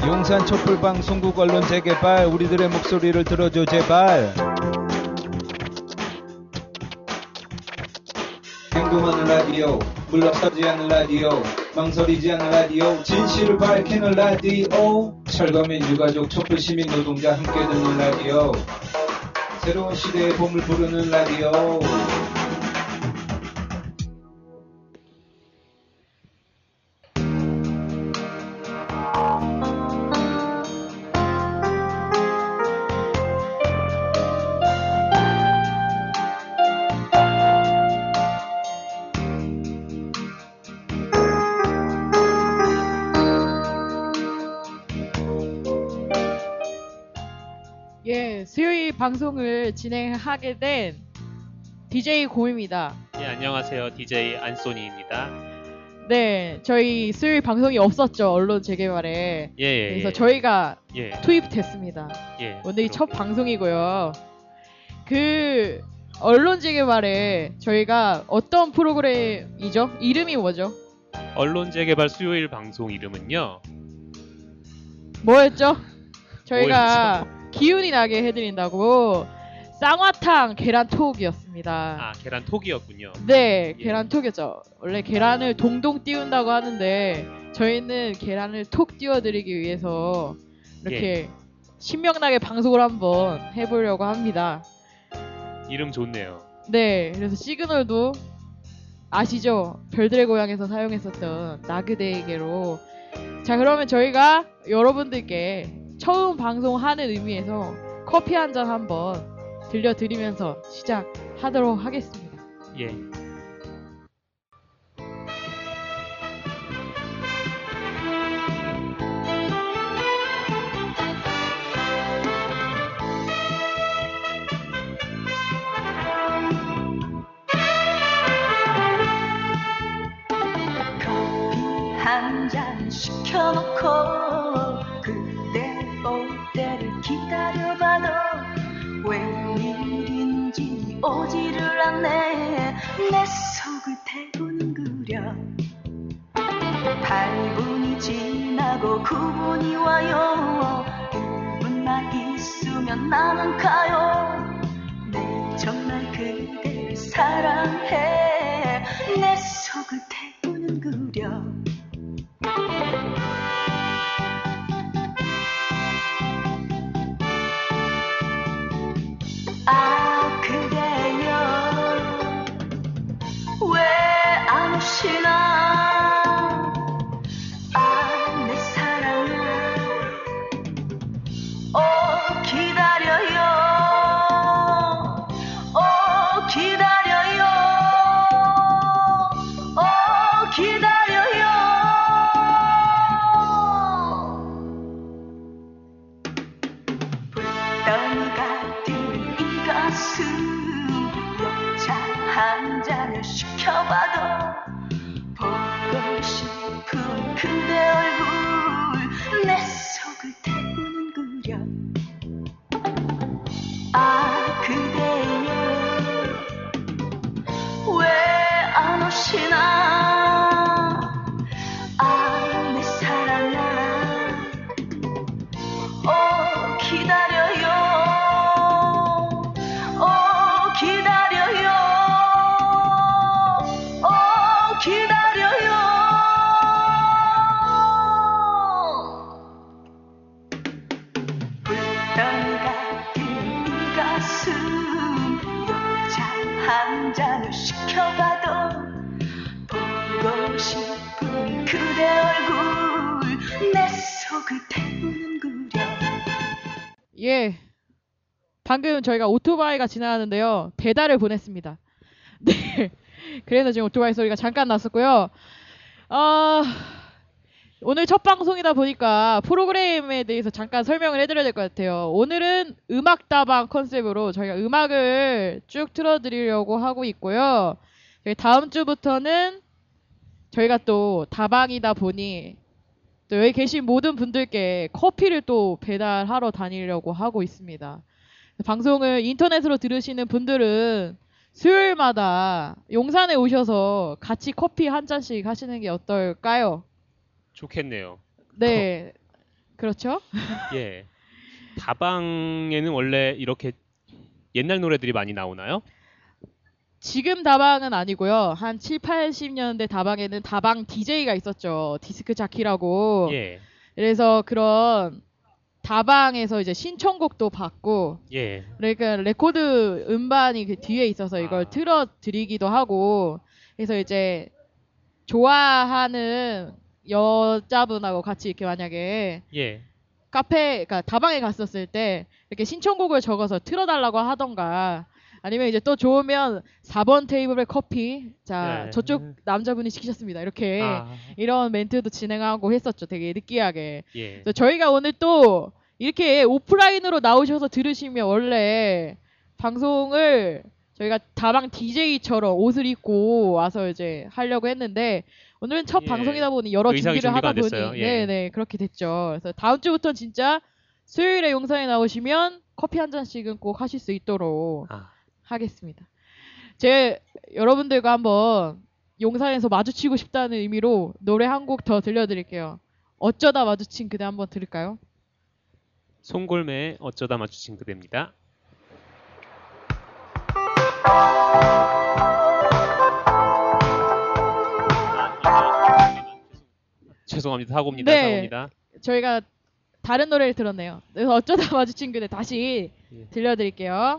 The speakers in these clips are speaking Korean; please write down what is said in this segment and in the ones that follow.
용산 촛불방송국 언론 재개발, 우리들의 목소리를 들어줘 제발. 행동하는 라디오, 물러서지 않는 라디오, 망설이지 않는 라디오, 진실을 밝히는 라디오. 철거민 유가족 촛불 시민 노동자 함께 듣는 라디오, 새로운 시대의 봄을 부르는 라디오. 예, 수요일 방송을 진행하게 된 DJ 곰입니다. 예, 안녕하세요. DJ 안소니입니다. 네, 저희 수요일 방송이 없었죠, 언론 재개발에. 예, 그래서 예. 저희가 예, 투입됐습니다. 예. 오늘이 첫 그렇군요. 방송이고요. 그 언론 재개발에 저희가 어떤 프로그램이죠? 이름이 뭐죠? 언론 재개발 수요일 방송 이름은요. 뭐였죠? 저희가 기운이 나게 해드린다고 쌍화탕 계란톡이었습니다. 아, 계란톡이었군요. 네, 예. 계란톡이었죠. 원래 계란을 동동 띄운다고 하는데 저희는 계란을 톡 띄워드리기 위해서 이렇게 신명나게 방송을 한번 해보려고 합니다. 이름 좋네요. 네, 그래서 시그널도 아시죠? 별들의 고향에서 사용했었던 나그네에게로. 자, 그러면 저희가 여러분들께 처음 방송하는 의미에서 커피 한 잔 한번 들려드리면서 시작하도록 하겠습니다. 예. 한 잔 시켜놓고 그대 올 때를 기다려봐도 웬일인지 오지를 않네. 내 속을 태우는구려. 8분이 지나고 9분이 와요. 1분만 있으면 나는 가요. 내 정말 그대를 사랑해. 내 속을 태우는구려. 아, 그대여 왜 안 오시나. 아, 내 사랑아 기다려요. 기다려요. 기다려요. 불덩이 같은 이 가슴 녹차 한 잔을 시켜봐도 보고 싶은 그대 얼굴 내 속을 태우는구려. 아, 그대여 왜 안 오시나. 아, 내 사랑아 기다려요. 기다려요. 기다려요. 불덩이 같은 이 가슴 녹차 한 잔을 시켜봐도 보고 싶은 그대 얼굴 내 속을 태우는구려. 예, 방금 저희가 오토바이가 지나가는데요, 배달을 보냈습니다. 네, 그래서 지금 오토바이 소리가 잠깐 났었고요. 오늘 첫 방송이다 보니까 프로그램에 대해서 잠깐 설명을 해드려야 될 것 같아요. 오늘은 음악다방 컨셉으로 저희가 음악을 쭉 틀어드리려고 하고 있고요. 다음 주부터는 저희가 또 다방이다 보니 또 여기 계신 모든 분들께 커피를 또 배달하러 다니려고 하고 있습니다. 방송을 인터넷으로 들으시는 분들은 수요일마다 용산에 오셔서 같이 커피 한 잔씩 하시는 게 어떨까요? 좋겠네요. 네. 그렇죠? 예. 다방에는 원래 이렇게 옛날 노래들이 많이 나오나요? 지금 다방은 아니고요. 한 7, 80년대 다방에는 다방 DJ가 있었죠. 디스크 자키라고. 예. 그래서 그런 다방에서 이제 신청곡도 받고, 예. 그러니까 레코드 음반이 그 뒤에 있어서 이걸 아. 틀어드리기도 하고, 그래서 이제 좋아하는 여자분하고 같이 이렇게 만약에 예. 카페, 그러니까 다방에 갔었을 때 이렇게 신청곡을 적어서 틀어달라고 하던가, 아니면 이제 또 좋으면 4번 테이블에 커피, 자 네. 저쪽 남자분이 시키셨습니다, 이렇게 아. 이런 멘트도 진행하고 했었죠. 되게 느끼하게. 예. 그래서 저희가 오늘 또 이렇게 오프라인으로 나오셔서 들으시면 원래 방송을 저희가 다방 DJ처럼 옷을 입고 와서 이제 하려고 했는데, 오늘은 첫 예. 방송이다 보니 여러 의상이 준비를 준비가 하다 안 보니 됐어요. 예. 네네 그렇게 됐죠. 그래서 다음 주부터 진짜 수요일에 용산에 나오시면 커피 한 잔씩은 꼭 하실 수 있도록 아. 하겠습니다. 제 여러분들과 한번 용산에서 마주치고 싶다는 의미로 노래 한 곡 더 들려드릴게요. 어쩌다 마주친 그대 한번 들을까요? 송골매의 어쩌다 마주친 그대입니다. 죄송합니다. 사고입니다. 네. 사고입니다. 저희가 다른 노래를 들었네요. 그래서 어쩌다 마주친 그대 다시 예. 들려드릴게요.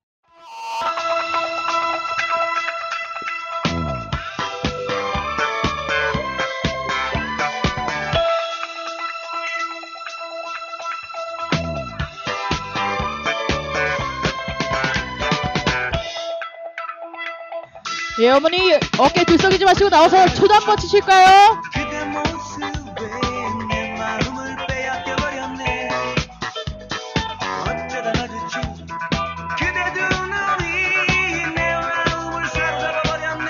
예, 어머니 어깨 들썩이지 마시고 나와서 초도 한번 치실까요? 그대 모습에 내 마음을 빼앗겨버렸네. 어쩌다 마주친 그대 두 눈이 내 마음을 사로잡아버렸네.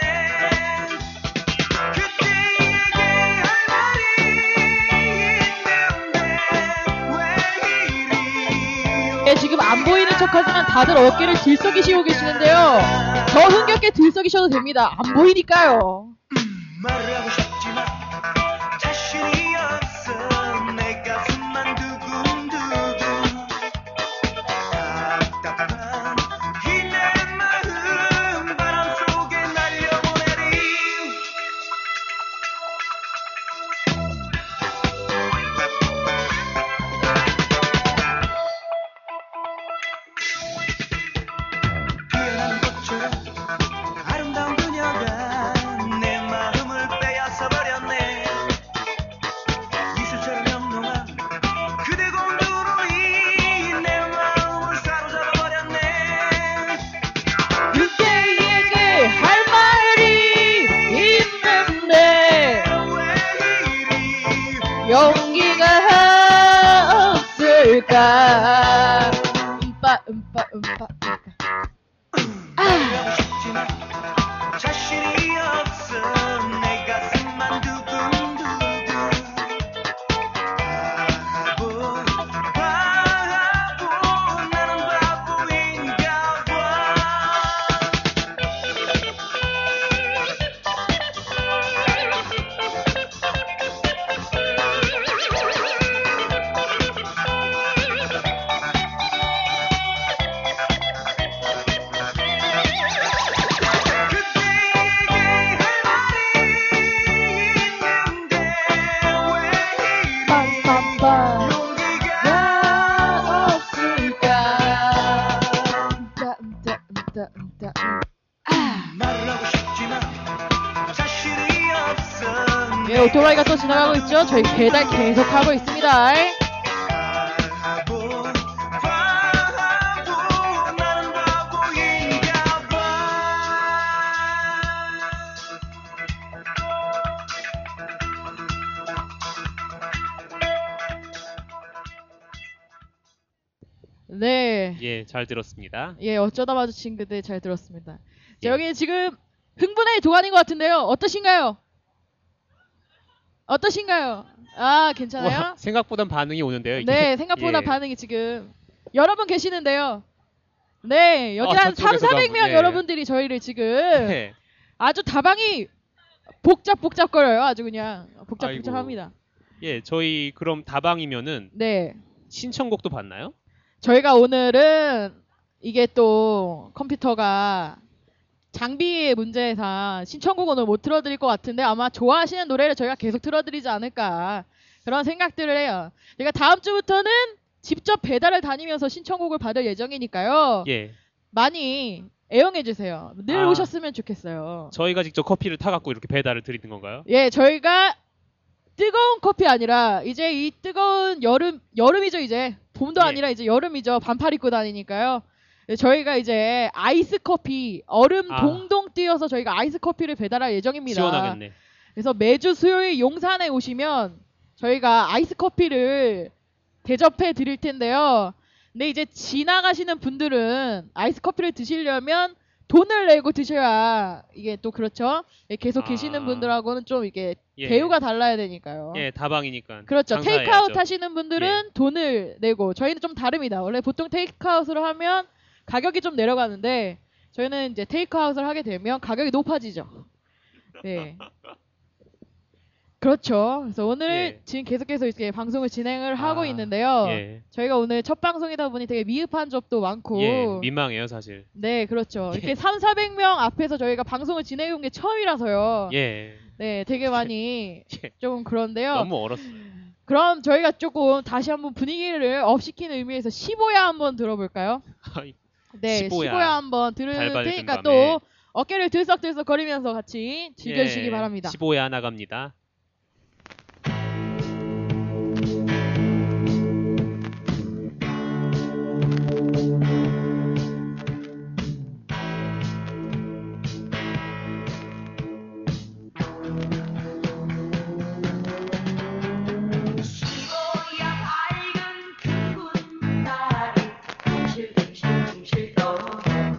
그때에게 할 말이 있는데 왜 이리 예, 지금 안 보이는 척하지만 다들 어깨를 들썩이시고 계시는데요. 더 흥겹게 들썩이셔도 됩니다. 안 보이니까요. 말을 하고 싶지만 자신이 없어. 내 가슴만 두근두근 답답한 이 내 마음 바람 속에 날려보내리. 피어나는 꽃처럼 아름다운 그녀가 내 마음을 빼앗아 버렸네. 이슬처럼 영롱한 그대 공주로 내 마음을 사로잡아 버렸네. 그대에게 할 말이 있는데 왜 이리 용기가 없을까? 음빠. 말하고 싶지만 자신이 없어. 내 가슴만 두근두근 바보 나는 바보인가 봐. 그대에게 할 말이 있는데 왜 이리 빰빰빰. 용기가 없을까? 말을 하고 싶지만 자신이 없어. 예, 오토바이가 또 지나가고 있죠. 저희 배달 계속 하고 있습니다. 바보 나는 바보인가 봐. 네. 예, 잘 들었습니다. 예, 어쩌다 마주친 그대 잘 들었습니다. 자, 예. 여기 지금 흥분의 도가니인 것 같은데요. 어떠신가요? 어떠신가요? 아, 괜찮아요? 와, 생각보단 반응이 오는데요. 이게. 네, 생각보다 예. 반응이 지금 여러분 계시는데요. 네, 여기 한 3, 저쪽에서도 400명 한분, 예. 여러분들이 저희를 지금 네. 아주 다방이 복잡거려요. 아주 그냥 복잡합니다. 예, 저희 그럼 다방이면은 네. 신청곡도 받나요? 저희가 오늘은 이게 또 컴퓨터가 장비의 문제상 신청곡 오늘 못 틀어드릴 것 같은데 아마 좋아하시는 노래를 저희가 계속 틀어드리지 않을까 그런 생각들을 해요. 저희가 다음 주부터는 직접 배달을 다니면서 신청곡을 받을 예정이니까요. 예. 많이 애용해주세요. 늘 아. 오셨으면 좋겠어요. 저희가 직접 커피를 타갖고 이렇게 배달을 드리는 건가요? 예, 저희가 뜨거운 커피 아니라 이제 이 뜨거운 여름이죠 이제 봄도 예. 아니라 이제 여름이죠. 반팔 입고 다니니까요. 예, 저희가 이제 아이스 커피 얼음 아. 동동 띄어서 저희가 아이스 커피를 배달할 예정입니다. 시원하겠네. 그래서 매주 수요일 용산에 오시면 저희가 아이스 커피를 대접해 드릴 텐데요. 근데 이제 지나가시는 분들은 아이스 커피를 드시려면 돈을 내고 드셔야 이게 또 그렇죠. 예, 계속 아. 계시는 분들하고는 좀 이게 예. 대우가 달라야 되니까요. 예, 다방이니까. 그렇죠. 장사해야죠. 테이크아웃 하시는 분들은 돈을 내고 저희는 좀 다릅니다. 원래 보통 테이크아웃을 하면 가격이 좀 내려가는데 저희는 이제 테이크아웃을 하게 되면 가격이 높아지죠. 네. 그렇죠. 그래서 오늘 예. 지금 계속해서 이렇게 방송을 진행을 하고 있는데요. 예. 저희가 오늘 첫 방송이다 보니 되게 미흡한 점도 많고 예, 민망해요, 사실. 네, 그렇죠. 예. 이렇게 3,400명 앞에서 저희가 방송을 진행해 온 게 처음이라서요. 예. 네, 되게 많이 예. 좀 그런데요. 너무 얼었어요. 그럼 저희가 조금 다시 한번 분위기를 업시키는 의미에서 15야 한번 들어볼까요? 네, 15야. 15야 한번 들을 달밤에 테니까 뜬 밤에. 또 어깨를 들썩들썩 거리면서 같이 즐겨주시기 바랍니다. 15에 하나 갑니다. 시보야 밝은 붉은 달이 둥실둥실 떠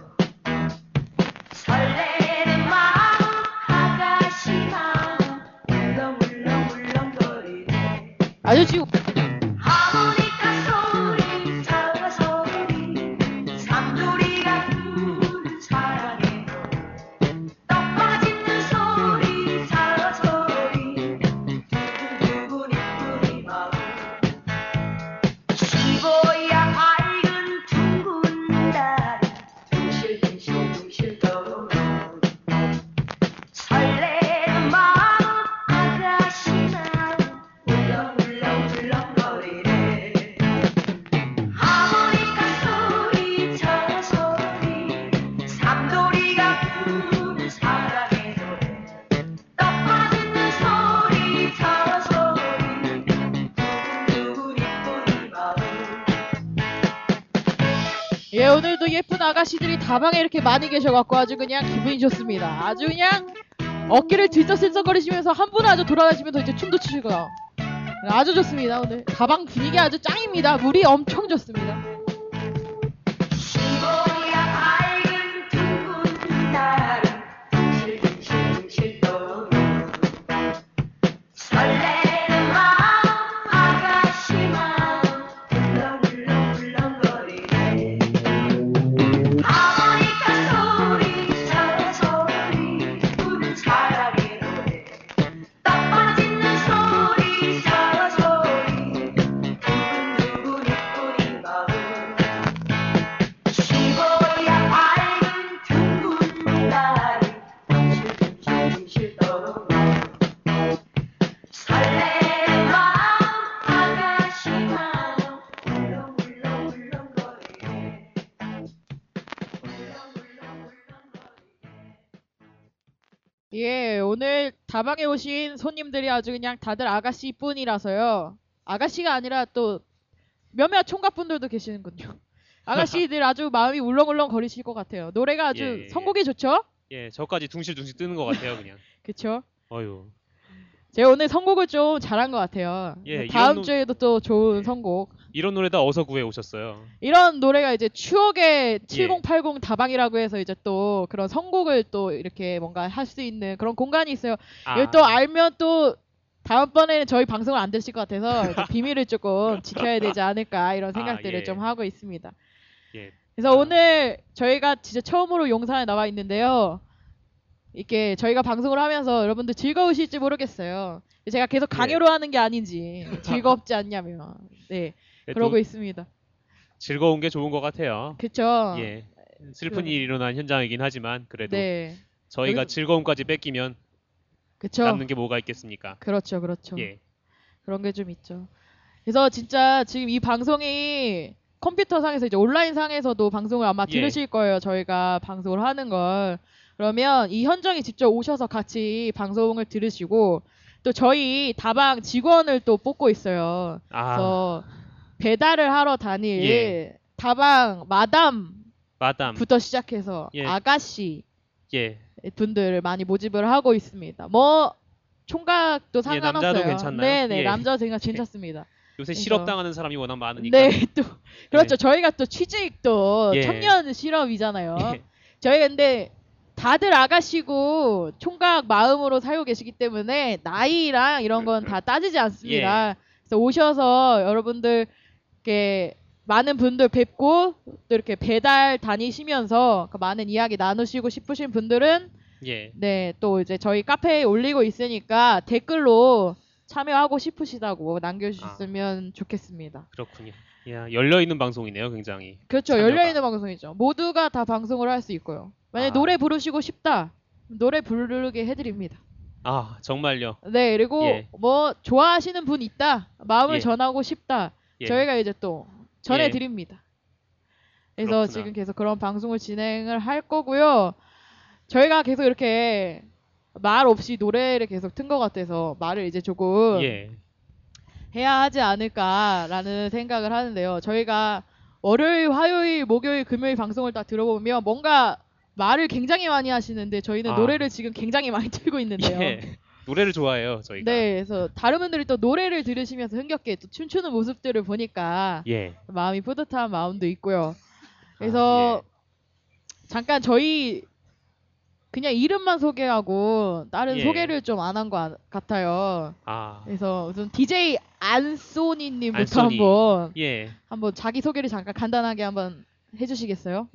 설레는 마음 아가씨 마음 울렁울렁울렁거리네 아주 지금 하모니카 소리 자가 소리 삼돌이가 부르는 사랑에 떡 빠지는 소리 자가 소리 두근두근 이쁜 이 마음 시보야 밝은 둥근 달이 둥실둥실 떠 설레는 마음 아가씨 마음 울렁울렁울렁거리네 하모니카 소리 저 소리 삼돌이가 부르는 사랑의 노래 떡 빠지는 소리 저 소리 두근두근 이쁜 이 마음 예, 오늘도 예쁜 아가씨들이 다방에 이렇게 많이 계셔갖고 아주 그냥 기분이 좋습니다. 아주 그냥 어깨를 들썩들썩거리시면서 한 분은 아주 돌아다니시면서 이제 춤도 추시고요. 아주 좋습니다. 오늘 다방 분위기 아주 짱입니다. 물이 엄청 좋습니다. 시보야 밝은 둥근 달이 둥실둥실 떠 설레는 마음 아가씨 마음 울렁울렁울렁거리네 하모니카 소리 저 소리 부는 사랑의 노래 떡 빠지는 소리 저 소리 두근두근 이쁜 이 마음 시보야 밝은 둥근 달이 둥실둥실 떠 설레는 마음 아가씨 마음 울렁울렁울렁거리네 예, 오늘 다방에 오신 손님들이 아주 그냥 다들 아가씨뿐이라서요. 아가씨가 아니라 또 몇몇 총각분들도 계시는군요. 아가씨들 아주 마음이 울렁울렁 거리실 것 같아요. 노래가 아주 예, 예. 선곡이 좋죠? 예, 저까지 둥실둥실 뜨는 것 같아요, 그냥. 그쵸? 어휴. 제가 오늘 선곡을 좀 잘한 것 같아요. 예, 다음 이런 주에도 또 좋은 선곡. 이런 노래 다 어서 구해 오셨어요. 이런 노래가 이제 추억의 7080 다방이라고 해서 이제 또 그런 선곡을 또 이렇게 뭔가 할 수 있는 그런 공간이 있어요. 아, 이걸 또 알면 또 다음번에는 저희 방송을 안 들으실 것 같아서 이제 비밀을 조금 지켜야 되지 않을까 이런 생각들을 예. 좀 하고 있습니다. 예. 그래서 오늘 저희가 진짜 처음으로 용산에 나와 있는데요. 이렇게 저희가 방송을 하면서 여러분들 즐거우실지 모르겠어요. 제가 계속 강요로 하는 게 아닌지 즐겁지 않냐면 네 그러고 있습니다. 즐거운 게 좋은 것 같아요. 그쵸? 예. 슬픈 그- 일이 일어난 현장이긴 하지만 그래도 네 저희가 여기- 즐거움까지 뺏기면 그쵸? 남는 게 뭐가 있겠습니까? 그렇죠 그렇죠. 예. 그런 게 좀 있죠. 그래서 진짜 지금 이 방송이 컴퓨터 상에서 이제 온라인 상에서도 방송을 아마 예. 들으실 거예요. 저희가 방송을 하는 걸. 그러면 이 현정이 직접 오셔서 같이 방송을 들으시고 또 저희 다방 직원을 또 뽑고 있어요. 아, 그래서 배달을 하러 다닐 예. 다방 마담부터 마담. 시작해서 예. 아가씨 예. 분들을 많이 모집을 하고 있습니다. 뭐 총각도 상관없어요. 남자도 괜찮나요? 네네 예. 남자도 괜찮습니다. 요새 그래서- 실업당하는 사람이 워낙 많으니까. 네, 또 그렇죠. 저희가 또 취직도 예. 청년 실업이잖아요. 예. 저희 근데 다들 아가씨고 총각 마음으로 살고 계시기 때문에 나이랑 이런 건 다 따지지 않습니다. 그래서 오셔서 여러분들 이렇게 많은 분들 뵙고 또 이렇게 배달 다니시면서 그 많은 이야기 나누시고 싶으신 분들은 예. 네, 또 이제 저희 카페에 올리고 있으니까 댓글로 참여하고 싶으시다고 남겨주셨으면 좋겠습니다. 그렇군요. 야, 열려 있는 방송이네요, 굉장히. 그렇죠. 참여가. 열려있는 방송이죠. 모두가 다 방송을 할 수 있고요. 만약에 아. 노래 부르시고 싶다. 노래 부르게 해드립니다. 아, 정말요. 네, 그리고 예. 뭐 좋아하시는 분 있다. 마음을 예. 전하고 싶다. 예. 저희가 이제 또 전해드립니다. 그래서 그렇구나. 지금 계속 그런 방송을 진행을 할 거고요. 저희가 계속 이렇게 말 없이 노래를 계속 튼 것 같아서 말을 이제 조금 예. 해야 하지 않을까라는 생각을 하는데요. 저희가 월요일, 화요일, 목요일, 금요일 방송을 다 들어보면 뭔가 말을 굉장히 많이 하시는데 저희는 아. 노래를 지금 굉장히 많이 틀고 있는데요. 예. 노래를 좋아해요, 저희가. 네, 그래서 다른 분들이 또 노래를 들으시면서 흥겹게 또 춤추는 모습들을 보니까 예. 마음이 뿌듯한 마음도 있고요. 그래서 잠깐 저희 그냥 이름만 소개하고 다른 예. 소개를 좀 안 한 것 같아요. 아. 그래서 우선 DJ 안소니님부터 안소니. 예. 한번 자기 소개를 잠깐 간단하게 한번 해주시겠어요?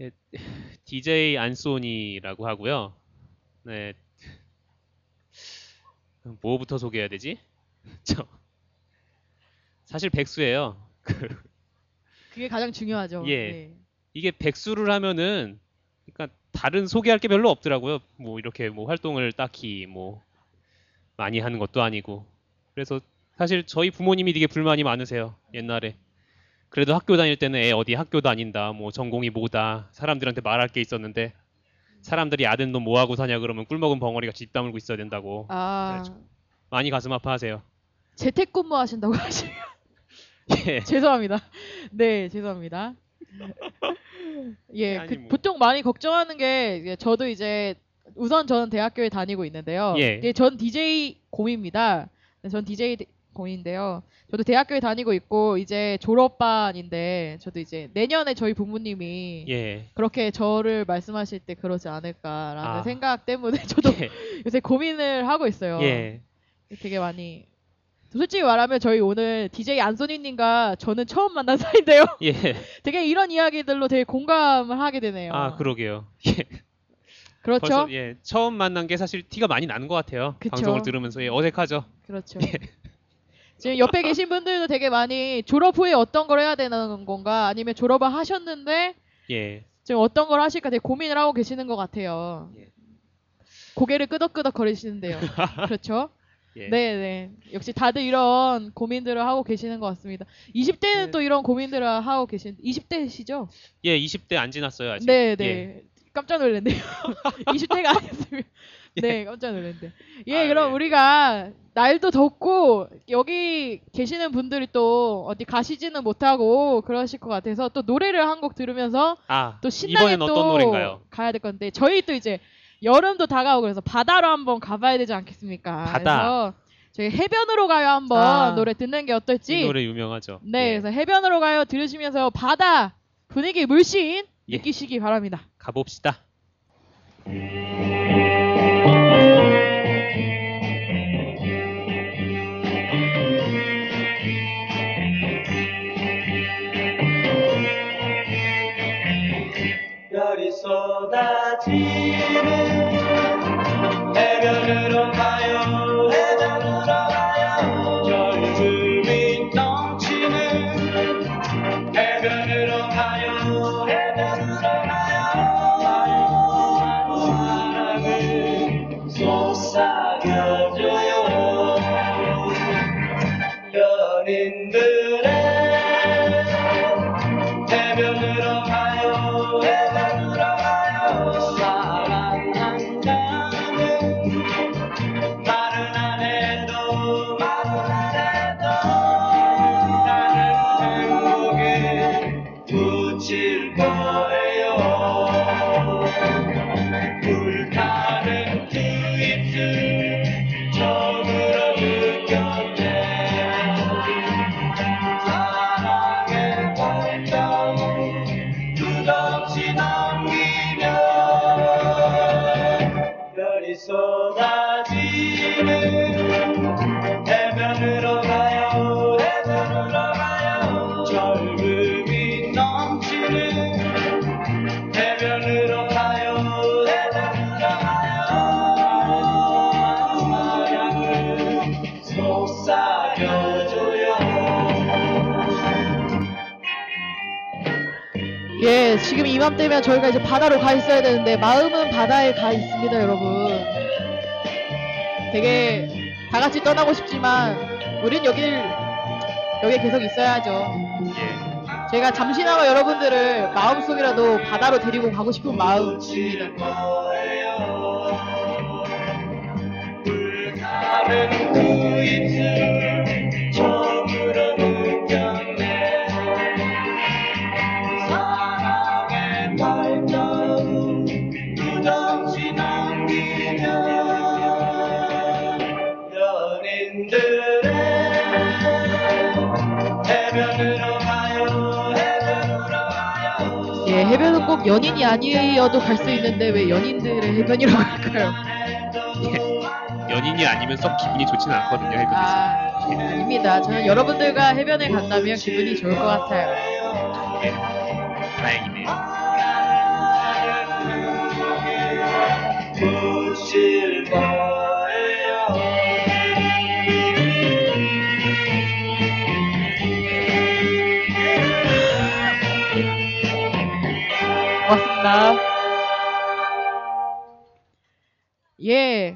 DJ 안소니라고 하고요. 네. 뭐부터 소개해야 되지? 저 사실 백수예요. 그게 가장 중요하죠. 예. 네. 이게 백수를 하면은 그러니까 다른 소개할 게 별로 없더라고요. 뭐 이렇게 뭐 활동을 딱히 뭐 많이 하는 것도 아니고. 그래서 사실 저희 부모님이 되게 불만이 많으세요. 옛날에. 그래도 학교 다닐 때는 애 어디 학교 다닌다. 뭐 전공이 뭐다. 사람들한테 말할 게 있었는데 사람들이 아들 너 뭐 하고 사냐 그러면 꿀먹은 벙어리가 집 다물고 있어야 된다고. 아, 많이 가슴 아파하세요. 재택근무 하신다고 하시면 예. 죄송합니다. 네, 죄송합니다. 예, 아니, 그 뭐. 보통 많이 걱정하는 게 이제 저도 이제 우선 저는 대학교에 다니고 있는데요. 예. 예, 전 DJ 공입니다. 전 DJ 공인데요. 저도 대학교에 다니고 있고 이제 졸업반인데 저도 이제 내년에 저희 부모님이 예. 그렇게 저를 말씀하실 때 그러지 않을까라는 아. 생각 때문에 저도 예. 요새 고민을 하고 있어요. 예. 되게 많이. 솔직히 말하면 저희 오늘 DJ 안소니님과 저는 처음 만난 사이인데요. 예. 되게 이런 이야기들로 되게 공감을 하게 되네요. 아, 그러게요. 예. 그렇죠? 벌써 예, 처음 만난 게 사실 티가 많이 나는 것 같아요. 그쵸. 방송을 들으면서 예, 어색하죠. 그렇죠. 지금 옆에 계신 분들도 되게 많이 졸업 후에 어떤 걸 해야 되는 건가 아니면 졸업을 하셨는데 예. 지금 어떤 걸 하실까 되게 고민을 하고 계시는 것 같아요. 예. 고개를 끄덕끄덕 거리시는데요. 그렇죠? 예. 네네. 역시 다들 이런 고민들을 하고 계시는 것 같습니다. 20대는 네. 또 이런 고민들을 하고 계신 20대시죠? 예, 20대 안 지났어요, 아직. 네네. 예. 깜짝 놀랐네요. 20대가 아니었으면. 네, 깜짝 놀랐는데. 예, 아, 그럼 네. 우리가 날도 덥고 여기 계시는 분들이 또 어디 가시지는 못하고 그러실 것 같아서 또 노래를 한 곡 들으면서 아, 또 신나게 이번엔 또 어떤 노래인가요? 가야 될 건데 저희 또 이제 여름도 다가오고 그래서 바다로 한번 가봐야 되지 않겠습니까? 바다. 그래서 저희 해변으로 가요 한번 아, 노래 듣는 게 어떨지. 이 노래 유명하죠. 네, 예. 그래서 해변으로 가요 들으시면서 바다 분위기 물씬 예. 느끼시기 바랍니다. 가봅시다. 별이 쏟아지는 가요 연인들의 해변으로 가요 해변으로 가요 사랑한다는 말은 안 해도 나는 행복에 붙일 거예요 불타는 그 입술 처음으로 느꼈네 사랑의 발자국 끝없이 남기며 별이 쏟아지는 해변으로 가요 해변으로 가요 젊음이 넘치는 해변으로 가요 해변으로 가요 사랑을 속삭여줘요 예, 지금 이맘때면 저희가 이제 바다로 가 있어야 되는데 마음은 바다에 가 있습니다, 여러분. 되게 다 같이 떠나고 싶지만 우린 여기에 계속 있어야죠. 예. 제가 잠시나마 여러분들을 마음속이라도 바다로 데리고 가고 싶은 마음입니다. 불타는 그 입술 처음으로 느꼈네 사랑의 발자국 끝없이 남기며 연인들의 해변으로 가요 해변으로 가요 예, 해변은 꼭 연인이 아니어도 갈 수 있는데 왜 연인들의 해변이라고 할까요? 연인이 아니면 썩 기분이 좋지는 않거든요, 해변에서. 아닙니다. 저는 여러분들과 해변에 간다면 기분이 좋을 것 같아요. 예. 다행이네요. 붙일 거예요 고맙습니다. 예.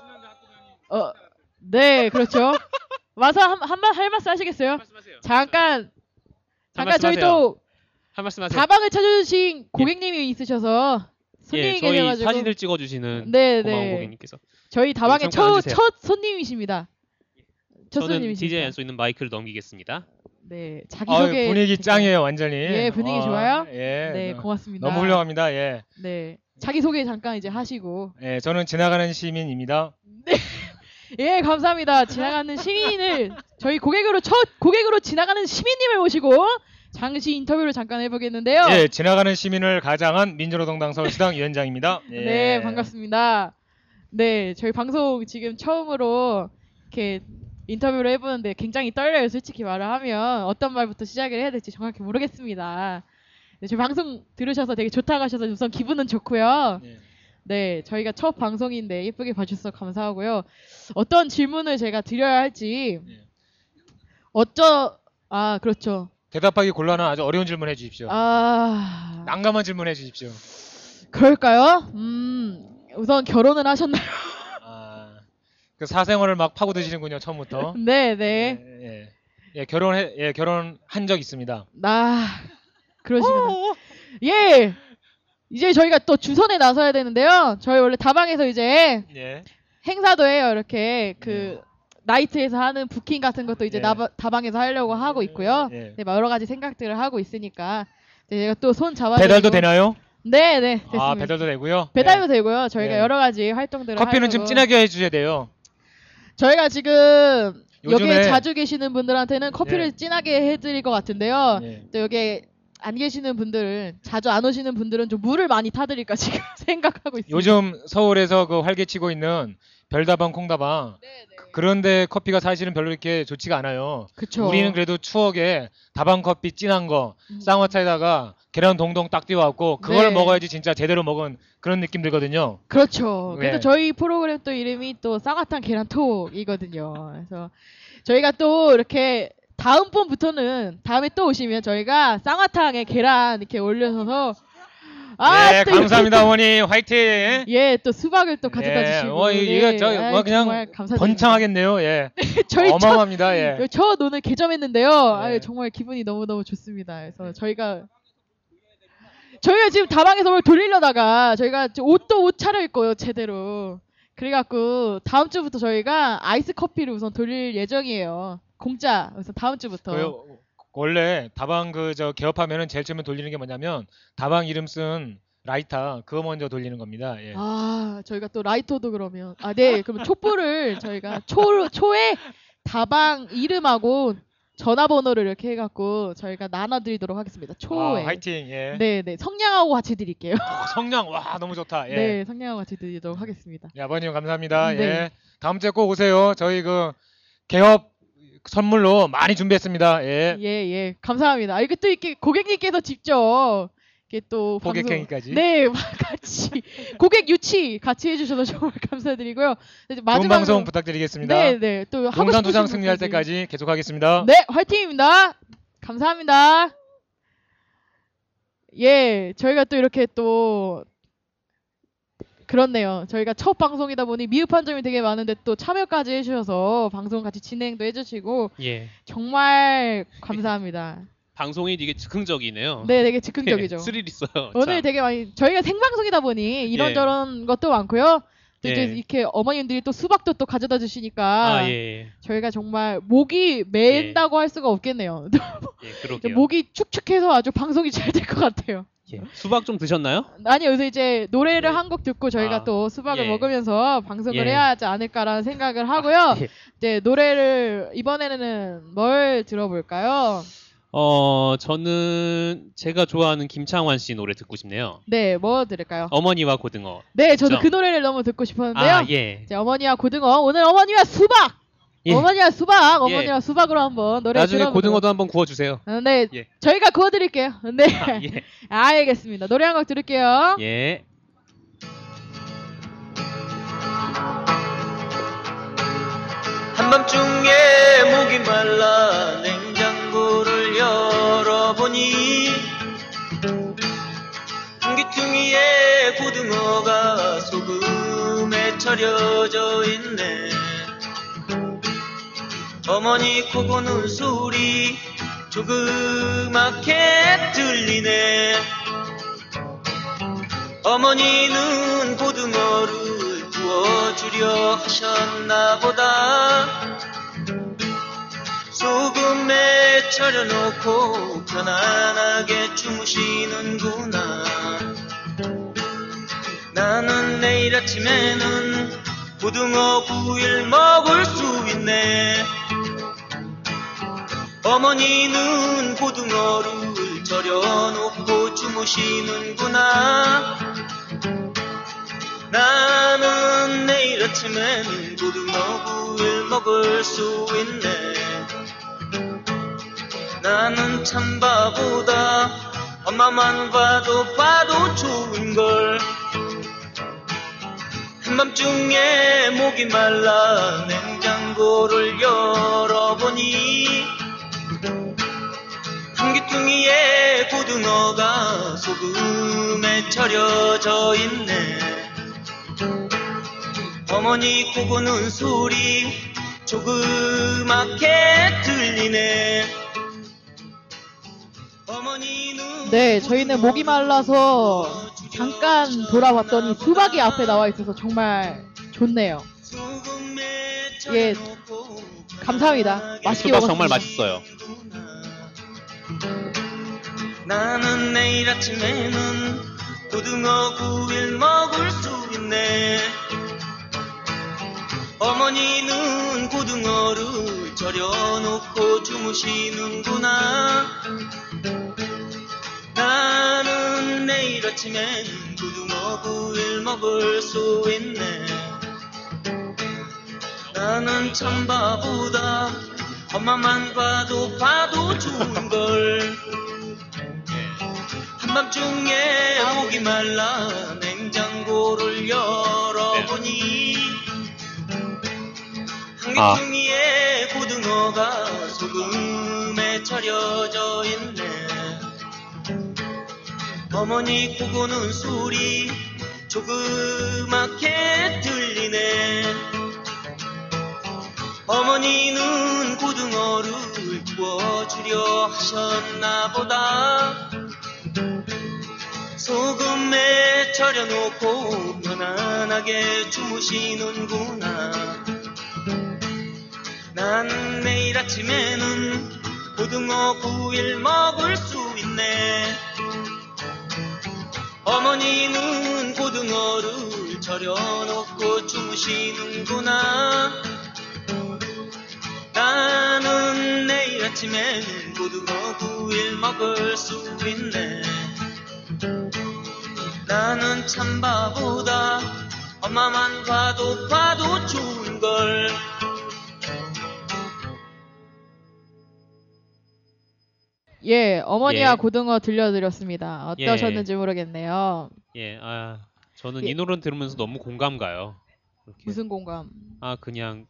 네, 그렇죠. 와서 할 말씀 하시겠어요? 말씀하세요. 잠깐 저희 말씀하세요. 또 한 말씀하세요. 다방을 찾아주신 고객님이 있으셔서 손님이 예, 저희 계셔가지고 사진을 찍어주시는 네, 고마운 네. 고객님께서. 저희 다방의 여기 잠깐 앉으세요. 첫 손님이십니다. 첫 저는 손님이십니다. DJ 할 수 있는 마이크를 넘기겠습니다. 네, 자기소개 분위기 짱이에요, 완전히. 예, 분위기 좋아요? 예. 네, 고맙습니다. 너무 훌륭합니다. 예. 네, 자기소개 잠깐 이제 하시고. 예, 저는 지나가는 시민입니다. 예, 감사합니다. 지나가는 시민을 저희 첫 고객으로 지나가는 시민님을 모시고 잠시 인터뷰를 잠깐 해보겠는데요. 예, 지나가는 시민을 가장한 민주노동당 서울시당 위원장입니다. 예. 네, 반갑습니다. 네, 저희 방송 지금 처음으로 이렇게 인터뷰를 해보는데 굉장히 떨려요. 솔직히 말을 하면 어떤 말부터 시작을 해야 될지 정확히 모르겠습니다. 네, 저희 방송 들으셔서 되게 좋다고 하셔서 우선 기분은 좋고요. 예. 네, 저희가 첫 방송인데 예쁘게 봐주셔서 감사하고요. 어떤 질문을 제가 드려야 할지 예. 그렇죠. 대답하기 곤란한 아주 어려운 질문 해주십시오. 난감한 질문 해주십시오. 그럴까요? 우선 결혼은 하셨나요? 그 사생활을 막 파고드시는군요, 처음부터. 네, 네. 결혼한 적 있습니다. 그러시구나. 예. 이제 저희가 또 주선에 나서야 되는데요. 저희 원래 다방에서 이제 예. 행사도 해요. 이렇게 나이트에서 하는 부킹 같은 것도 이제 예. 다방에서 하려고 하고 있고요. 예. 네, 여러 가지 생각들을 하고 있으니까 제가 또 손 잡아 배달도 되나요? 네, 네. 됐습니다. 배달도 되고요. 배달도 되고요. 저희가 예. 여러 가지 활동들을 커피는 하려고. 좀 진하게 해주셔야 돼요. 저희가 지금 요즘에 여기에 자주 계시는 분들한테는 커피를 예. 진하게 해드릴 것 같은데요. 예. 또 여기에 안 계시는 분들은 자주 안 오시는 분들은 좀 물을 많이 타드릴까 지금 생각하고 있습니다. 요즘 서울에서 그 활개치고 있는 별다방, 콩다방 그런데 커피가 사실은 별로 이렇게 좋지가 않아요. 그쵸. 우리는 그래도 추억에 다방 커피 진한 거 쌍화차에다가 계란 동동 딱 띄워갖고 그걸 네. 먹어야지 진짜 제대로 먹은 그런 느낌 들거든요. 그렇죠. 그래서 네. 저희 프로그램 또 이름이 또 쌍화탕 계란톡이거든요. 그래서 저희가 또 이렇게 다음번부터는 다음에 또 오시면 저희가 쌍화탕에 계란 이렇게 올려서 네, 또 감사합니다 어머니 화이팅. 예, 또 수박을 또 가져다 예, 주시고. 이거 저 아이, 뭐 그냥 정말 감사드립니다. 번창하겠네요. 예. 저희 어마어마합니다. 예. 첫 오늘 개점했는데요. 네. 아유, 정말 기분이 너무너무 좋습니다. 그래서 저희가 지금 다방에서 뭘 돌리려다가 저희가 옷도 옷 차려입고요, 제대로. 그래갖고 다음 주부터 저희가 아이스 커피를 우선 돌릴 예정이에요. 공짜. 그래서 다음 주부터. 원래 다방 개업하면은 제일 처음에 돌리는 게 뭐냐면 다방 이름 쓴 라이터 그거 먼저 돌리는 겁니다. 예. 아, 저희가 또 라이터도 그러면 네, 그러면 촛불을 저희가 초에 다방 이름하고 전화번호를 이렇게 해갖고 저희가 나눠드리도록 하겠습니다. 초에. 화이팅. 예. 네, 성냥하고 같이 드릴게요. 성냥 와 너무 좋다. 예. 네, 성냥하고 같이 드리도록 하겠습니다. 예, 아버님 감사합니다. 네. 예. 다음 주에 꼭 오세요. 저희 개업 선물로 많이 준비했습니다. 예. 예, 감사합니다. 이게 또 이렇게 고객님께서 직접 이렇게 또 고객행위까지. 네, 같이 고객 유치 같이 해주셔서 정말 감사드리고요. 이제 좋은 방송 부탁드리겠습니다. 네, 또 하고 용산 투장 싶으신 승리할 분까지. 때까지 계속하겠습니다. 네, 화이팅입니다. 감사합니다. 예, 저희가 또 이렇게 또 그렇네요. 저희가 첫 방송이다 보니 미흡한 점이 되게 많은데 또 참여까지 해주셔서 방송 같이 진행도 해주시고 예. 정말 감사합니다. 방송이 되게 즉흥적이네요. 네, 되게 즉흥적이죠. 스릴 있어요. 오늘 참. 되게 많이 저희가 생방송이다 보니 이런저런 것도 많고요. 또 이제 예. 이렇게 어머님들이 또 수박도 또 가져다 주시니까 예. 저희가 정말 목이 맨다고 할 수가 없겠네요. 예, 그러게요. 목이 축축해서 아주 방송이 잘 될 것 같아요. 예. 수박 좀 드셨나요? 아니요, 그래서 이제 노래를 네. 한 곡 듣고 저희가 아, 또 수박을 예. 먹으면서 방송을 예. 해야 하지 않을까라는 생각을 하고요. 예. 이제 노래를 이번에는 뭘 들어볼까요? 저는 제가 좋아하는 김창완 씨 노래 듣고 싶네요. 네, 뭐 들을까요? 어머니와 고등어. 네, 저도 있죠? 그 노래를 너무 듣고 싶었는데요. 아, 예. 이제 어머니와 고등어, 오늘 어머니와 수박! 예. 어머니와 수박으로 한번 노래 나중에 들어보도록. 고등어도 한번 구워주세요. 네, 예. 저희가 구워드릴게요. 네. 아, 예. 알겠습니다. 노래 한 곡 들을게요. 예. 한밤중에 목이 말라 냉장고를 열어보니 한기퉁이에 고등어가 소금에 절여져 있네. 어머니 코 고는 소리 조그맣게 들리네. 어머니는 고등어를 구워주려 하셨나 보다. 소금에 절여놓고 편안하게 주무시는구나. 나는 내일 아침에는 고등어 구이를 먹을 수 있네. 어머니는 고등어를 절여놓고 주무시는구나. 나는 내일 아침에는 고등어 구이를 먹을 수 있네. 나는 참 바보다. 엄마만 봐도 좋은걸. 한밤중에 목이 말라 냉장고를 열어보니 한기퉁이에 고등어가 소금에 절여져 있네. 어머니 코 고는 소리 조그맣게 들리네. 어머니는 네, 저희는 목이 말라서 잠깐 돌아봤더니 수박이 앞에 나와 있어서 정말 좋네요. 예, 감사합니다. 맛있게 수박 정말 먹었습니다. 맛있어요. 나는 내일 아침에는 고등어 구이를 먹을 수 있네. 어머니는 고등어를 절여놓고 주무시는구나. 나는 내일 아침엔 고등어 구이를 먹을 수 있네. 나는 참 바보다. 엄마만 봐도 좋은걸. 한밤중에 목이 말라 냉장고를 열어보니 한기퉁이에 고등어가 소금에 절여져 있네. 어머니 구고는 소리 조그맣게 들리네. 어머니는 고등어를 구워주려 하셨나 보다. 소금에 절여놓고 편안하게 주무시는구나. 난 매일 아침에는 고등어 구일 먹을 수 있네. 어머니는 고등어를 절여놓고 주무시는구나. 나는 내일 아침에는 고등어 구일 먹을 수 있네. 나는 참 바보다. 엄마만 봐도 좋은걸. 예, 어머니와 예. 고등어 들려드렸습니다. 어떠셨는지 모르겠네요. 예, 저는 예. 이 노래 들으면서 너무 공감 가요. 이렇게. 무슨 공감? 그냥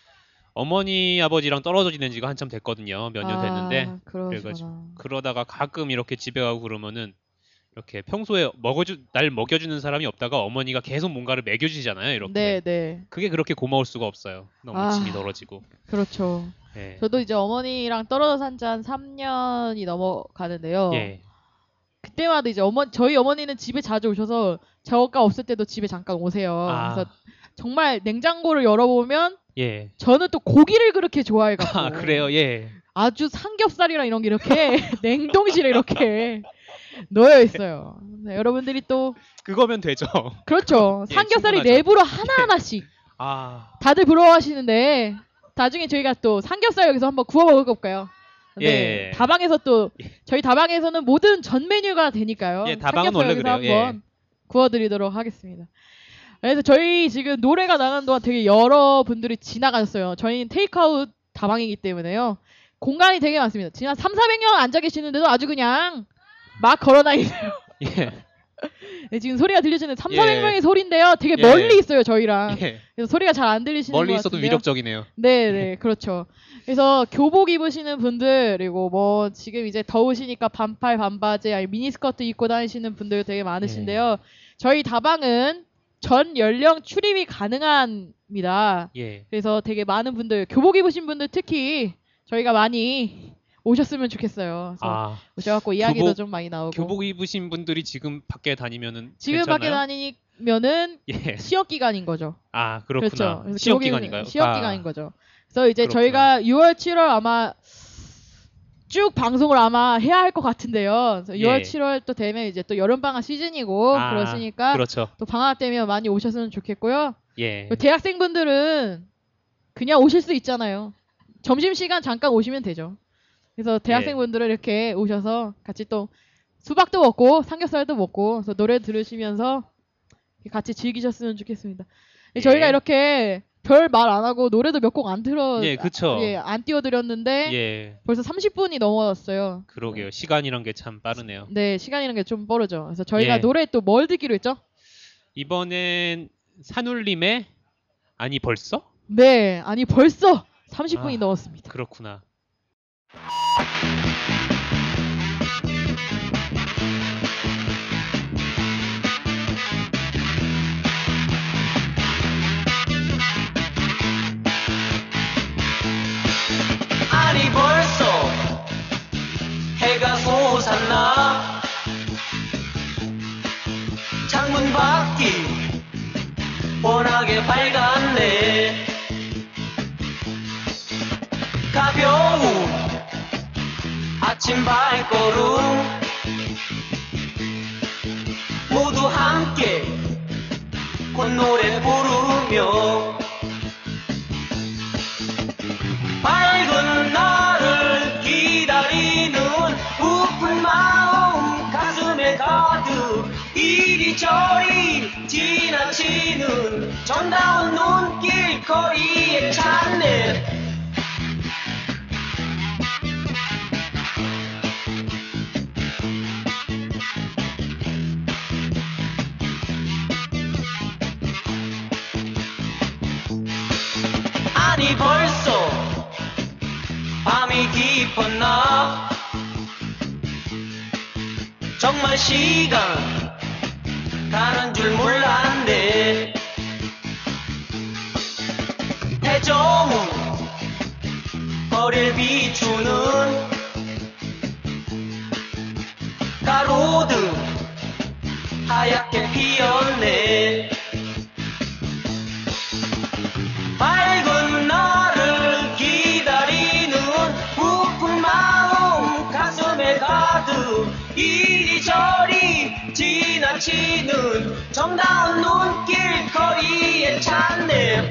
어머니 아버지랑 떨어져 지낸 지가 한참 됐거든요. 몇 년 됐는데. 그러시구나. 그래가지고 그러다가 가끔 이렇게 집에 가고 그러면은 이렇게 평소에 날 먹여주는 사람이 없다가 어머니가 계속 뭔가를 먹여주시잖아요. 이렇게. 네, 네. 그게 그렇게 고마울 수가 없어요. 너무 침이 덜어지고. 그렇죠. 예. 저도 이제 어머니랑 떨어져 산 지 한 3년이 넘어가는데요. 예. 그때마다 이제 저희 어머니는 집에 자주 오셔서 저가 없을 때도 집에 잠깐 오세요. 그래서 정말 냉장고를 열어보면 예. 저는 또 고기를 그렇게 좋아해가지고 그래요. 예. 아주 삼겹살이랑 이런 게 이렇게 냉동실에 이렇게 놓여 있어요. 네, 여러분들이 또 그거면 되죠. 그렇죠. 예, 삼겹살이 충분하죠. 내부로 하나하나씩 다들 부러워하시는데 나중에 저희가 또 삼겹살 여기서 한번 구워 먹어볼까요? 네, 예. 다방에서 또 저희 다방에서는 모든 전 메뉴가 되니까요. 예, 다방은 삼겹살 원래 여기서 그래요. 예. 한번 구워드리도록 하겠습니다. 그래서 저희 지금 노래가 나가는 동안 되게 여러 분들이 지나가셨어요. 저희는 테이크아웃 다방이기 때문에요. 공간이 되게 많습니다. 지금 한 300~400명 앉아 계시는데도 아주 그냥 막 걸어다니세요. 예. 네, 지금 소리가 들리시는 300~400명의 예. 소리인데요. 되게 예. 멀리 있어요, 저희랑. 예. 그래서 소리가 잘 안 들리시는 것 멀리 같은데요. 있어도 위력적이네요. 네, 네, 그렇죠. 그래서 교복 입으시는 분들 그리고 뭐 지금 이제 더우시니까 반팔 반바지 아니 미니스커트 입고 다니시는 분들 되게 많으신데요. 저희 다방은 전 연령 출입이 가능합니다. 예. 그래서 되게 많은 분들 교복 입으신 분들 특히 저희가 많이 오셨으면 좋겠어요. 그래서 오셔갖고 이야기도 좀 많이 나오고. 교복 입으신 분들이 지금 밖에 다니면은 지금 괜찮아요? 밖에 다니면은 예. 시험 기간인 거죠. 그렇구나. 그렇죠. 그래서 시험 교복 입으면 기간인가요? 시험 기간인 거죠. 그래서 이제 그렇구나. 저희가 6월, 7월 아마 쭉 방송을 아마 해야 할 것 같은데요. 그래서 6월, 예. 7월 또 되면 이제 또 여름 방학 시즌이고 그러시니까 그렇죠. 또 방학 되면 많이 오셨으면 좋겠고요. 예. 대학생분들은 그냥 오실 수 있잖아요. 점심시간 잠깐 오시면 되죠. 그래서 대학생분들은 이렇게 오셔서 같이 또 수박도 먹고 삼겹살도 먹고 그래서 노래 들으시면서 같이 즐기셨으면 좋겠습니다. 저희가 이렇게 별 말 안 하고 노래도 몇 곡 안 그쵸. 안 띄워드렸는데 예. 벌써 30분이 넘어왔어요. 그러게요. 시간이란 게 참 빠르네요. 네, 시간이라는 게 좀 빠르죠. 그래서 저희가 예. 노래 또 뭘 듣기로 했죠? 이번엔 산울림의 아니 벌써? 네, 아니 벌써 30분이 넘었습니다. 그렇구나. 아니 벌써 해가 솟았나. 창문 밖이 뻔하게 밝았네. 가벼운 아침 발걸음 모두 함께 콧노래 부르며 밝은 날을 기다리는 부푼 마음 가슴에 가득 이리저리 지나치는 정다운 눈길 거리에 찾네. 아니 벌써 밤이 깊었나. 정말 시간 가는 줄 몰랐네. 해저문 거리를 비추는 가로등 하얗게 피었네. 밝은 나를 기다리는 부푼 마음 가슴에 가득 이리저리 지나치는 정다운 눈길 거리에 찾네.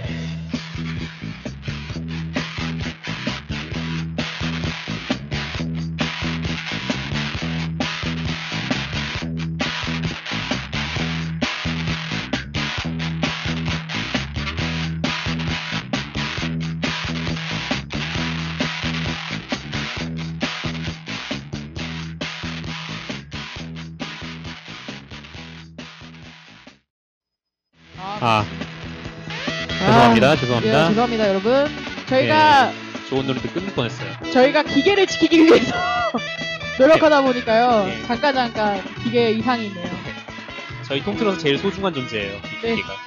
죄송합니다. 예, 죄송합니다. 죄송합니다, 여러분. 저희가 좋은 노래도 끊을 뻔했어요. 저희가 기계를 지키기 위해서 노력하다 보니까요. 네. 잠깐 기계 이상이 있네요. 저희 통틀어서 제일 소중한 존재예요. 이 네. 기계가.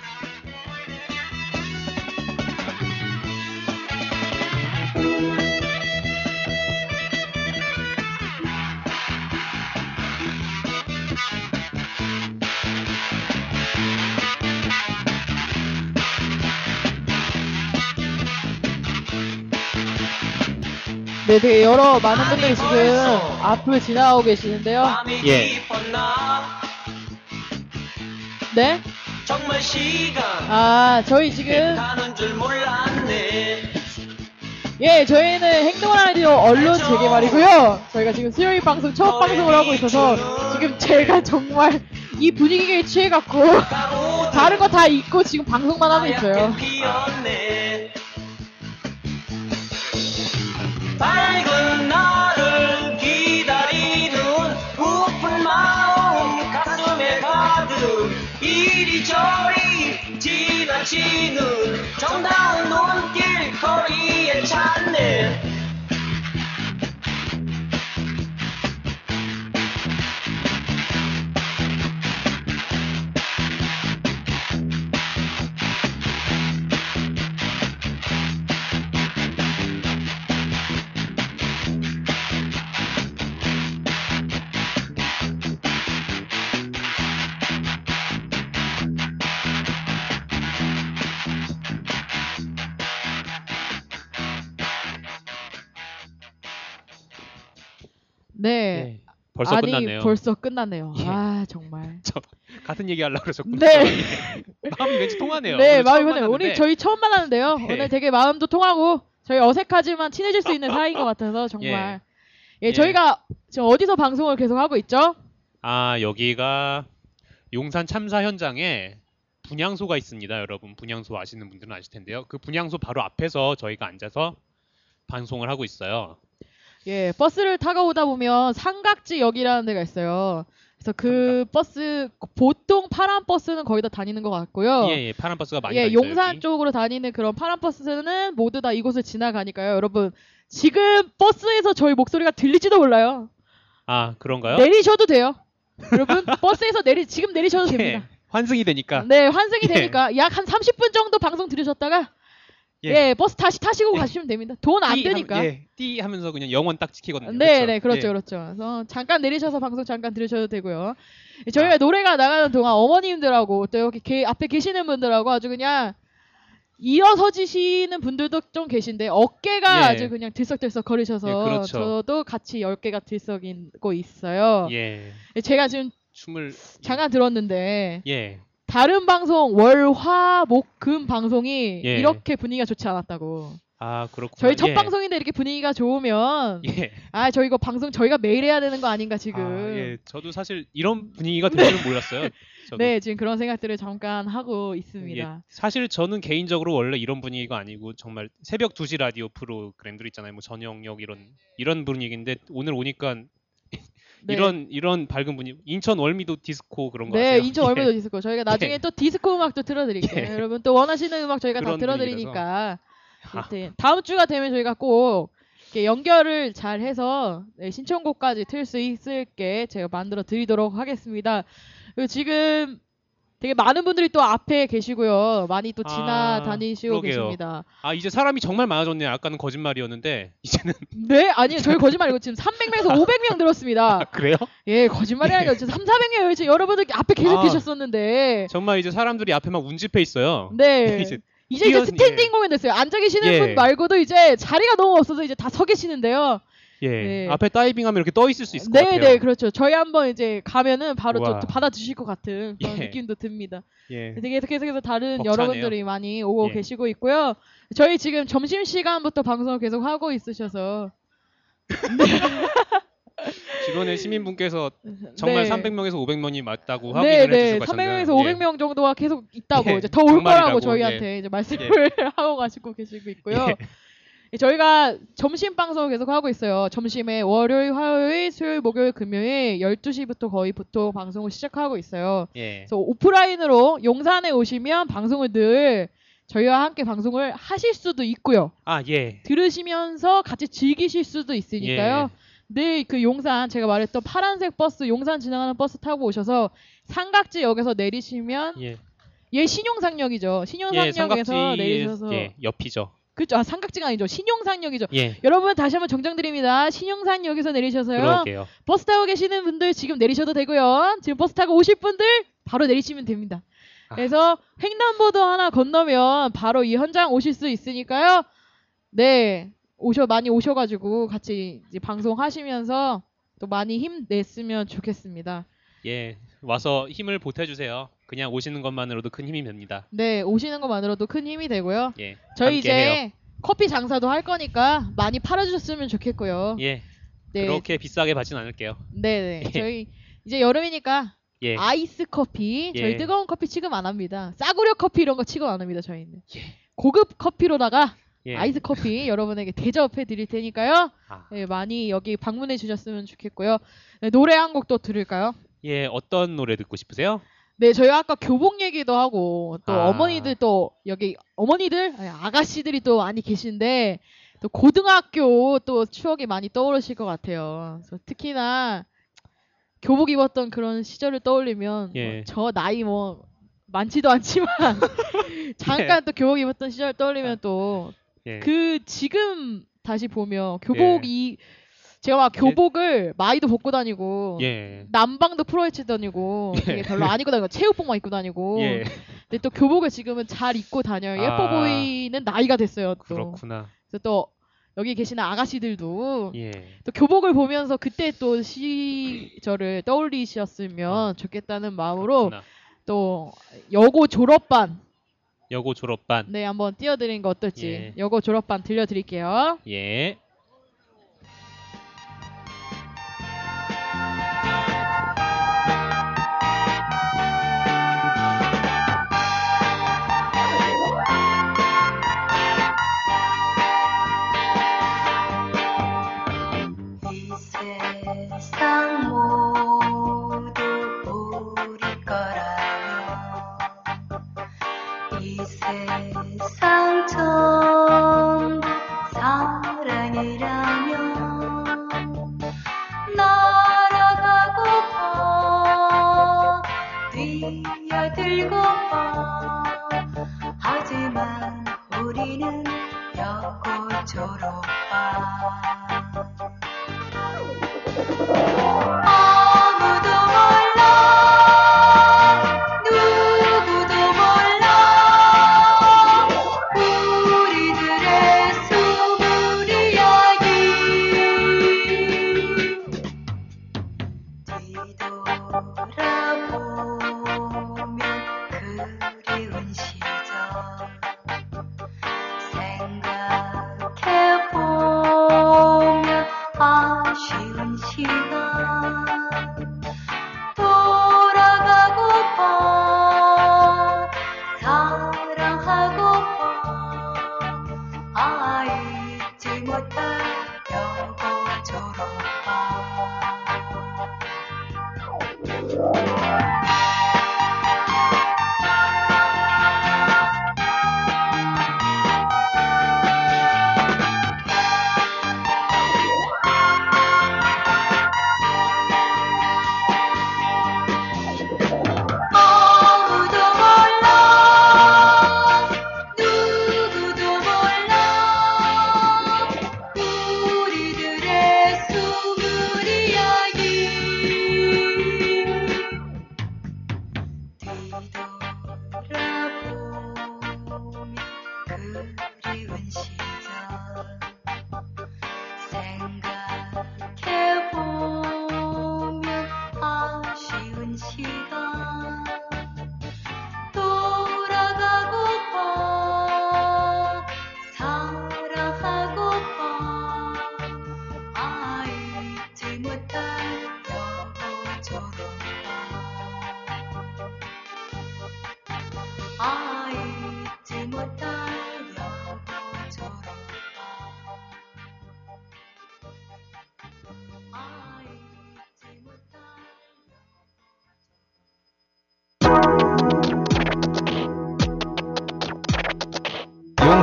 네, 되게 많은 분들이 지금 앞을 지나가고 계시는데요. 밤이 예. 깊었나 네? 정말 시간 저희 지금 가는 줄 몰랐네. 예, 저희는 행동을 라디오 언론 재개발이고요. 저희가 지금 수요일 방송 첫 방송을 하고 있어서 지금 제가 정말 이 분위기에 취해갖고 다른 거 다 잊고 지금 방송만 하고 있어요. 피었네. 밝은 나를 기다리는 부푼 마음 가슴에 가득 이리저리 지나치는 정다운 눈길 거리에 찾네. 네. 벌써 아니, 끝났네요. 벌써 끝났네요. 예. 정말. 저 같은 얘기 하려고 그러셨군요. 네. 마음이 왠지 통하네요. 네, 오늘 마음이 처음 편해요. 오늘 만났는데. 저희 처음 만났는데요. 네. 오늘 되게 마음도 통하고 저희 어색하지만 친해질 수 있는 사이인 것 같아서 정말. 예, 예. 저희가 지금 어디서 방송을 계속 하고 있죠? 여기가 용산 참사 현장에 분향소가 있습니다. 여러분 분향소 아시는 분들은 아실 텐데요. 그 분향소 바로 앞에서 저희가 앉아서 방송을 하고 있어요. 예, 버스를 타고 오다 보면 삼각지역이라는 데가 있어요. 그래서 그 버스 보통 파란 버스는 거의 다 다니는 것 같고요. 예, 파란 버스가 많이 예, 다니죠. 용산 여기. 쪽으로 다니는 그런 파란 버스는 모두 다 이곳을 지나가니까요. 여러분 지금 버스에서 저희 목소리가 들릴지도 몰라요. 그런가요? 내리셔도 돼요. 여러분 버스에서 지금 내리셔도 예, 됩니다. 환승이 되니까. 네, 환승이 예. 되니까 약 한 30분 정도 방송 들으셨다가 예, 버스 다시 타시고 가시면 됩니다. 돈 안 드니까. 띠 하면서 그냥 영원 딱 지키거든요. 네, 그쵸? 네, 그렇죠, 예. 그렇죠. 그래서 잠깐 내리셔서 방송 잠깐 들으셔도 되고요. 저희가 노래가 나가는 동안 어머님들하고 또 여기 앞에 계시는 분들하고 아주 그냥 일어서지시는 분들도 좀 계신데 어깨가 예. 아주 그냥 들썩들썩 거리셔서 예, 그렇죠. 저도 같이 10개가 들썩이고 있어요. 예. 제가 지금 춤을 잠깐 들었는데 예. 다른 방송 월, 화, 목, 금 방송이 예. 이렇게 분위기가 좋지 않았다고. 그렇구나. 저희 첫 예. 방송인데 이렇게 분위기가 좋으면 예. 저 이거 방송 저희가 매일 해야 되는 거 아닌가 지금. 예. 저도 사실 이런 분위기가 될 줄은 몰랐어요. 저도. 네, 지금 그런 생각들을 잠깐 하고 있습니다. 예, 사실 저는 개인적으로 원래 이런 분위기가 아니고 정말 새벽 2시 라디오 프로그램들 있잖아요. 뭐 저녁역 이런 분위기인데 오늘 오니까 네. 이런 밝은 분위기. 인천 월미도 디스코 그런 거 네, 아세요? 인천 월미도 디스코. 저희가 나중에 예. 또 디스코 음악도 틀어드릴게요. 예. 여러분 또 원하시는 음악 저희가 다 그런 틀어드리니까. 아. 하여튼 다음 주가 되면 저희가 꼭 이렇게 연결을 잘 해서 네, 신청곡까지 틀 수 있을게 제가 만들어 드리도록 하겠습니다. 그리고 지금 되게 많은 분들이 또 앞에 계시고요. 많이 또 지나다니시고 그러게요. 계십니다. 아 이제 사람이 정말 많아졌네요. 아까는 거짓말이었는데 이제는 네? 아니요. 저희 거짓말이고 지금 300명에서 500명 늘었습니다. 그래요? 예, 거짓말이 아니라 지금 3, 400명 지금 여러분들 앞에 계속 아. 계셨었는데. 정말 이제 사람들이 앞에 막 운집해 있어요. 네. 이제 이제 뛰어서- 스탠딩 공연 됐어요. 앉아 계시는 예. 분 말고도 이제 자리가 너무 없어서 이제 다 서 계시는데요. 예 네. 앞에 다이빙하면 이렇게 떠 있을 수 있을 것 네, 같아요. 네, 그렇죠. 저희 한번 이제 가면은 바로 우와. 또 받아주실 것 같은 그런 예. 느낌도 듭니다. 예. 되게 계속해서 다른 벅차네요. 여러분들이 많이 오고 예. 계시고 있고요. 저희 지금 점심 시간부터 방송을 계속 하고 있으셔서 주변에 시민분께서 정말 네. 300명에서 500명이 맞다고 네, 확인을 네. 해주시고 가셨는데 300명에서 500명 정도가 계속 있다고 예. 이제 더 올 거라고 정말이라고, 저희한테 이제 말씀을 하고 가시고 계시고 있고요. 예. 저희가 점심 방송을 계속 하고 있어요. 점심에 월요일, 화요일, 수요일, 목요일, 금요일 12시부터 거의 보통 방송을 시작하고 있어요. 예. 그래서 오프라인으로 용산에 오시면 방송을 늘 저희와 함께 방송을 하실 수도 있고요. 아 예. 들으시면서 같이 즐기실 수도 있으니까요. 예. 늘 그 용산 제가 말했던 파란색 버스 용산 지나가는 버스 타고 오셔서 삼각지역에서 내리시면 예. 얘 신용상역이죠. 신용상역에서 내리셔서 예, 옆이죠. 그렇죠. 아, 삼각지가 아니죠. 신용상역이죠. 예. 여러분 다시 한번 정정드립니다. 신용산역에서 내리셔서요. 그러게요. 버스 타고 계시는 분들 지금 내리셔도 되고요. 지금 버스 타고 오실 분들 바로 내리시면 됩니다. 아. 그래서 횡단보도 하나 건너면 바로 이 현장 오실 수 있으니까요. 네. 많이 오셔가지고 같이 이제 방송하시면서 또 많이 힘냈으면 좋겠습니다. 예. 와서 힘을 보태주세요. 그냥 오시는 것만으로도 큰 힘이 됩니다. 네. 오시는 것만으로도 큰 힘이 되고요. 예. 저희 함께 이제 해요. 커피 장사도 할 거니까 많이 팔아주셨으면 좋겠고요. 예. 네. 그렇게 비싸게 받진 않을게요. 네네. 예. 저희 이제 여름이니까 예. 아이스 커피 저희 예. 뜨거운 커피 취급 안 합니다. 싸구려 커피 이런 거 취급 안 합니다. 저희는 예. 고급 커피로다가 예. 아이스 커피 여러분에게 대접해 드릴 테니까요. 아. 네, 많이 여기 방문해 주셨으면 좋겠고요. 네, 노래 한 곡 또 들을까요? 예. 어떤 노래 듣고 싶으세요? 네, 저희 아까 교복 얘기도 하고 또 아. 어머니들 또 여기 어머니들 아니, 아가씨들이 또 많이 계신데 또 고등학교 또 추억이 많이 떠오르실 것 같아요. 그래서 특히나 교복 입었던 그런 시절을 떠올리면 예. 뭐 저 나이 뭐 많지도 않지만 잠깐 또 교복 입었던 시절 떠올리면 또 그 예. 지금 다시 보면 교복이 제가 막 교복을 마이도 벗고 다니고 예. 남방도 프로헤치 다니고 되게 별로 안 입고 다니고 체육복만 입고 다니고 예. 근데 또 교복을 지금은 잘 입고 다녀요. 예뻐 아. 보이는 나이가 됐어요. 또 그렇구나. 그래서 또 여기 계시는 아가씨들도 예. 또 교복을 보면서 그때 또 시절을 떠올리셨으면 좋겠다는 마음으로 그렇구나. 또 여고 졸업반 여고 졸업반. 네 한번 띄워드리는 거 어떨지 예. 여고 졸업반 들려드릴게요. 예. 이 세상 모두 우리 거라며 이 세상 전부 사랑이라며 날아가고파 뛰어들고파 하지만 우리는 여고 졸업반 아무도 몰라 누구도 몰라 우리들의 숨을 이야기 뒤돌아보면 그리운 시절 생각해보면 아쉬운 시간 돌아가고파 사랑하고파 잊지 못할 여고 졸업반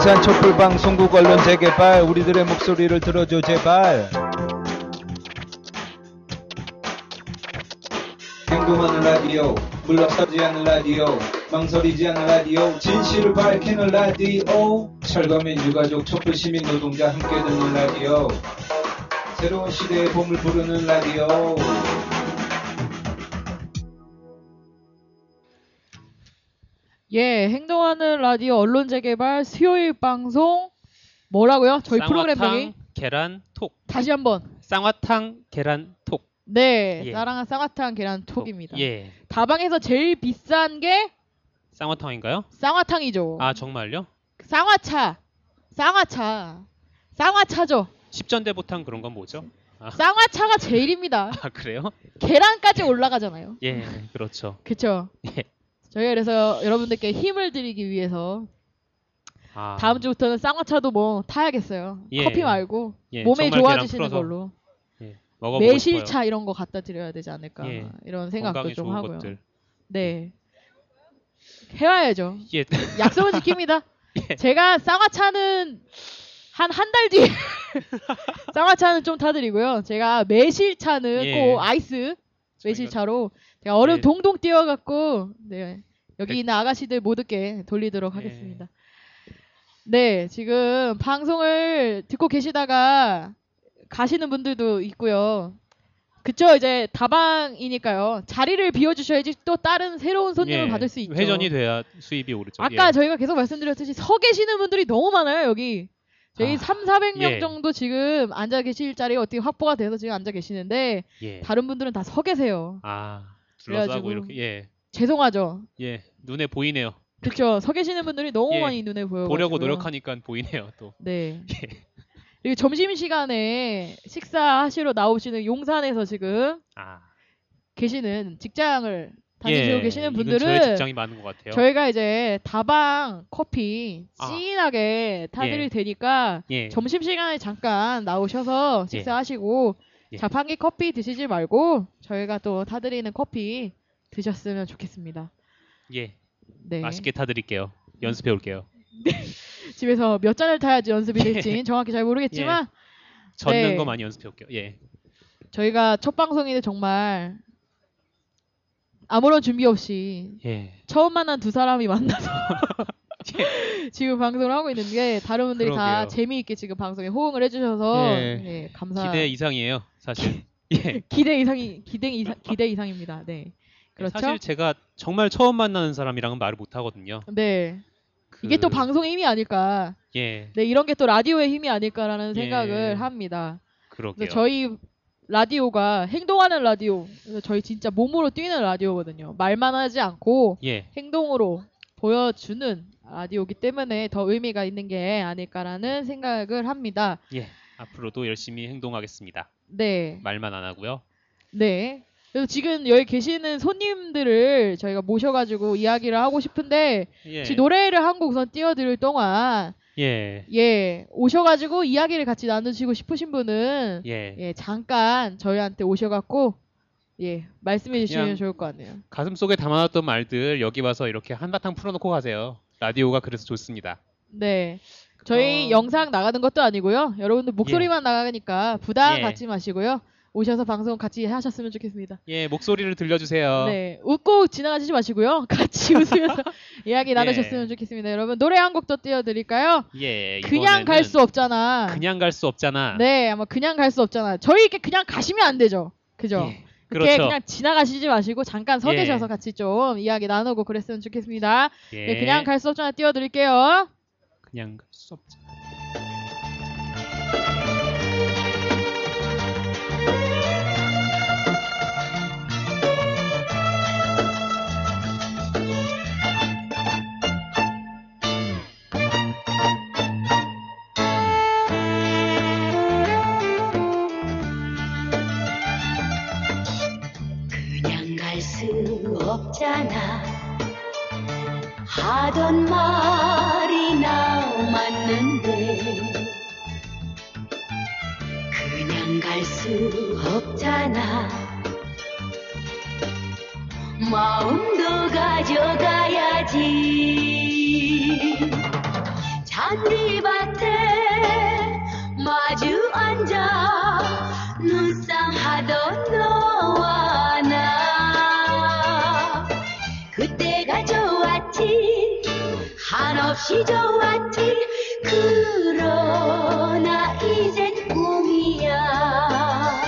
용산 촛불방송국 언론 재개발 우리들의 목소리를 들어줘 제발. 행동하는 라디오 물러서지 않는 라디오 망설이지 않는 라디오 진실을 밝히는 라디오 철거민 유가족 촛불시민 노동자 함께 듣는 라디오 새로운 시대의 봄을 부르는 라디오. 예, 행동하는 라디오 언론 재개발 수요일 방송 뭐라고요? 저희 프로그램명이 쌍화탕 계란 톡. 다시 한번. 쌍화탕 계란 톡. 네, 예. 사랑한 쌍화탕 계란 톡입니다. 예. 다방에서 제일 비싼 게 쌍화탕인가요? 쌍화탕이죠. 아 정말요? 쌍화차죠. 십전대보탕 그런 건 뭐죠? 아, 쌍화차가 제일입니다. 아 그래요? 계란까지 올라가잖아요. 예, 그렇죠. 그쵸? 예. 저희가 그래서 여러분들께 힘을 드리기 위해서 아, 다음 주부터는 쌍화차도 뭐 타야겠어요. 예. 커피 말고 예, 몸에 정말 좋아지시는 계란 풀어서 걸로 예, 먹어보고 매실차 싶어요. 이런 거 갖다 드려야 되지 않을까 예. 이런 생각도 건강에 좀 좋은 하고요. 것들. 네, 해와야죠. 예. 약속은 지킵니다. 예. 제가 쌍화차는 한 달 뒤에 쌍화차는 좀 타드리고요. 제가 매실차는 예. 꼭 아이스 매실차로 제가 얼음 예. 동동 띄워갖고 네, 여기 백- 있는 아가씨들 모두께 돌리도록 예. 하겠습니다. 네, 지금 방송을 듣고 계시다가 가시는 분들도 있고요. 그쵸, 이제 다방이니까요. 자리를 비워주셔야지 또 다른 새로운 손님을 예, 받을 수 있죠. 회전이 돼야 수입이 오르죠. 아까 예. 저희가 계속 말씀드렸듯이 서 계시는 분들이 너무 많아요, 여기. 저희 아, 300~400명 예. 정도 지금 앉아 계실 자리가 어떻게 확보가 돼서 지금 앉아 계시는데 예. 다른 분들은 다 서 계세요. 아, 둘러싸고 그래가지고 이렇게 예. 죄송하죠. 예. 눈에 보이네요. 그쵸, 서 계시는 분들이 너무 예. 많이 눈에 보여요. 보려고 노력하니까 보이네요, 또. 네. 예. 그리고 점심시간에 식사하시러 나오시는 용산에서 지금 아. 계시는 직장을 다니시고 계시는 이 근처에 분들은 직장이 많은 것 같아요. 저희가 이제 다방 커피 아. 진하게 타드릴 예. 테니까 예. 점심시간에 잠깐 나오셔서 예. 식사하시고 예. 자판기 커피 드시지 말고 저희가 또 타드리는 커피 드셨으면 좋겠습니다. 예. 네. 맛있게 타드릴게요. 연습해 올게요. 집에서 몇 잔을 타야지 연습이 될지 정확히 잘 모르겠지만 젓는 네. 거 많이 연습해 올게요. 예. 저희가 첫 방송인데 정말 아무런 준비 없이 예. 처음 만난 두 사람이 만나서 지금 방송을 하고 있는 게 다른 분들이 다 그러게요. 재미있게 지금 방송에 호응을 해주셔서 예. 네, 감사. 기대 이상이에요, 사실. 예. 기대 이상입니다. 네, 그렇죠. 사실 제가 정말 처음 만나는 사람이랑은 말을 못 하거든요. 네, 이게 또 방송의 힘이 아닐까. 예. 네, 이런 게 또 라디오의 힘이 아닐까라는 예. 생각을 합니다. 그러게요. 그래서 저희 라디오가 행동하는 라디오, 그래서 저희 진짜 몸으로 뛰는 라디오거든요. 말만 하지 않고 예. 행동으로 보여주는 라디오이기 때문에 더 의미가 있는 게 아닐까라는 생각을 합니다. 예. 앞으로도 열심히 행동하겠습니다. 네, 말만 안 하고요. 네. 그래서 지금 여기 계시는 손님들을 저희가 모셔가지고 이야기를 하고 싶은데 예. 혹시 노래를 한 곡 우선 띄워드릴 동안 예. 오셔가지고 이야기를 같이 나누시고 싶으신 분은 예. 잠깐 저희한테 오셔갖고 말씀해 주시면 그냥 좋을 것 같네요. 가슴속에 담아놨던 말들 여기 와서 이렇게 한바탕 풀어놓고 가세요. 라디오가 그래서 좋습니다. 네. 저희 영상 나가는 것도 아니고요. 여러분들 목소리만 나가니까 부담 예. 갖지 마시고요. 오셔서 방송 같이 하셨으면 좋겠습니다. 예, 목소리를 들려주세요. 네. 웃고 지나가시지 마시고요. 같이 웃으면서 이야기 나누셨으면 좋겠습니다. 여러분 노래 한 곡 더 띄워드릴까요? 예, 그냥 갈 수 없잖아. 그냥 갈 수 없잖아. 네, 아마 그냥 갈 수 없잖아. 저희에게 그냥 가시면 안 되죠. 그죠? 예, 그렇게 그렇죠. 그냥 지나가시지 마시고 잠깐 서 예. 계셔서 같이 좀 이야기 나누고 그랬으면 좋겠습니다. 예, 네, 그냥 갈 수 없잖아 띄워드릴게요. 그냥 갈 수 없잖아. 그냥 갈 수 없잖아 하던 말이 나 맞는데 그냥 갈 수 없잖아 마음도 가져가야지 잔디밭에 마주 앉아 눈싸움하던 너와 나 그때가 좋았지 한없이 좋았지 그러나 이젠 꿈이야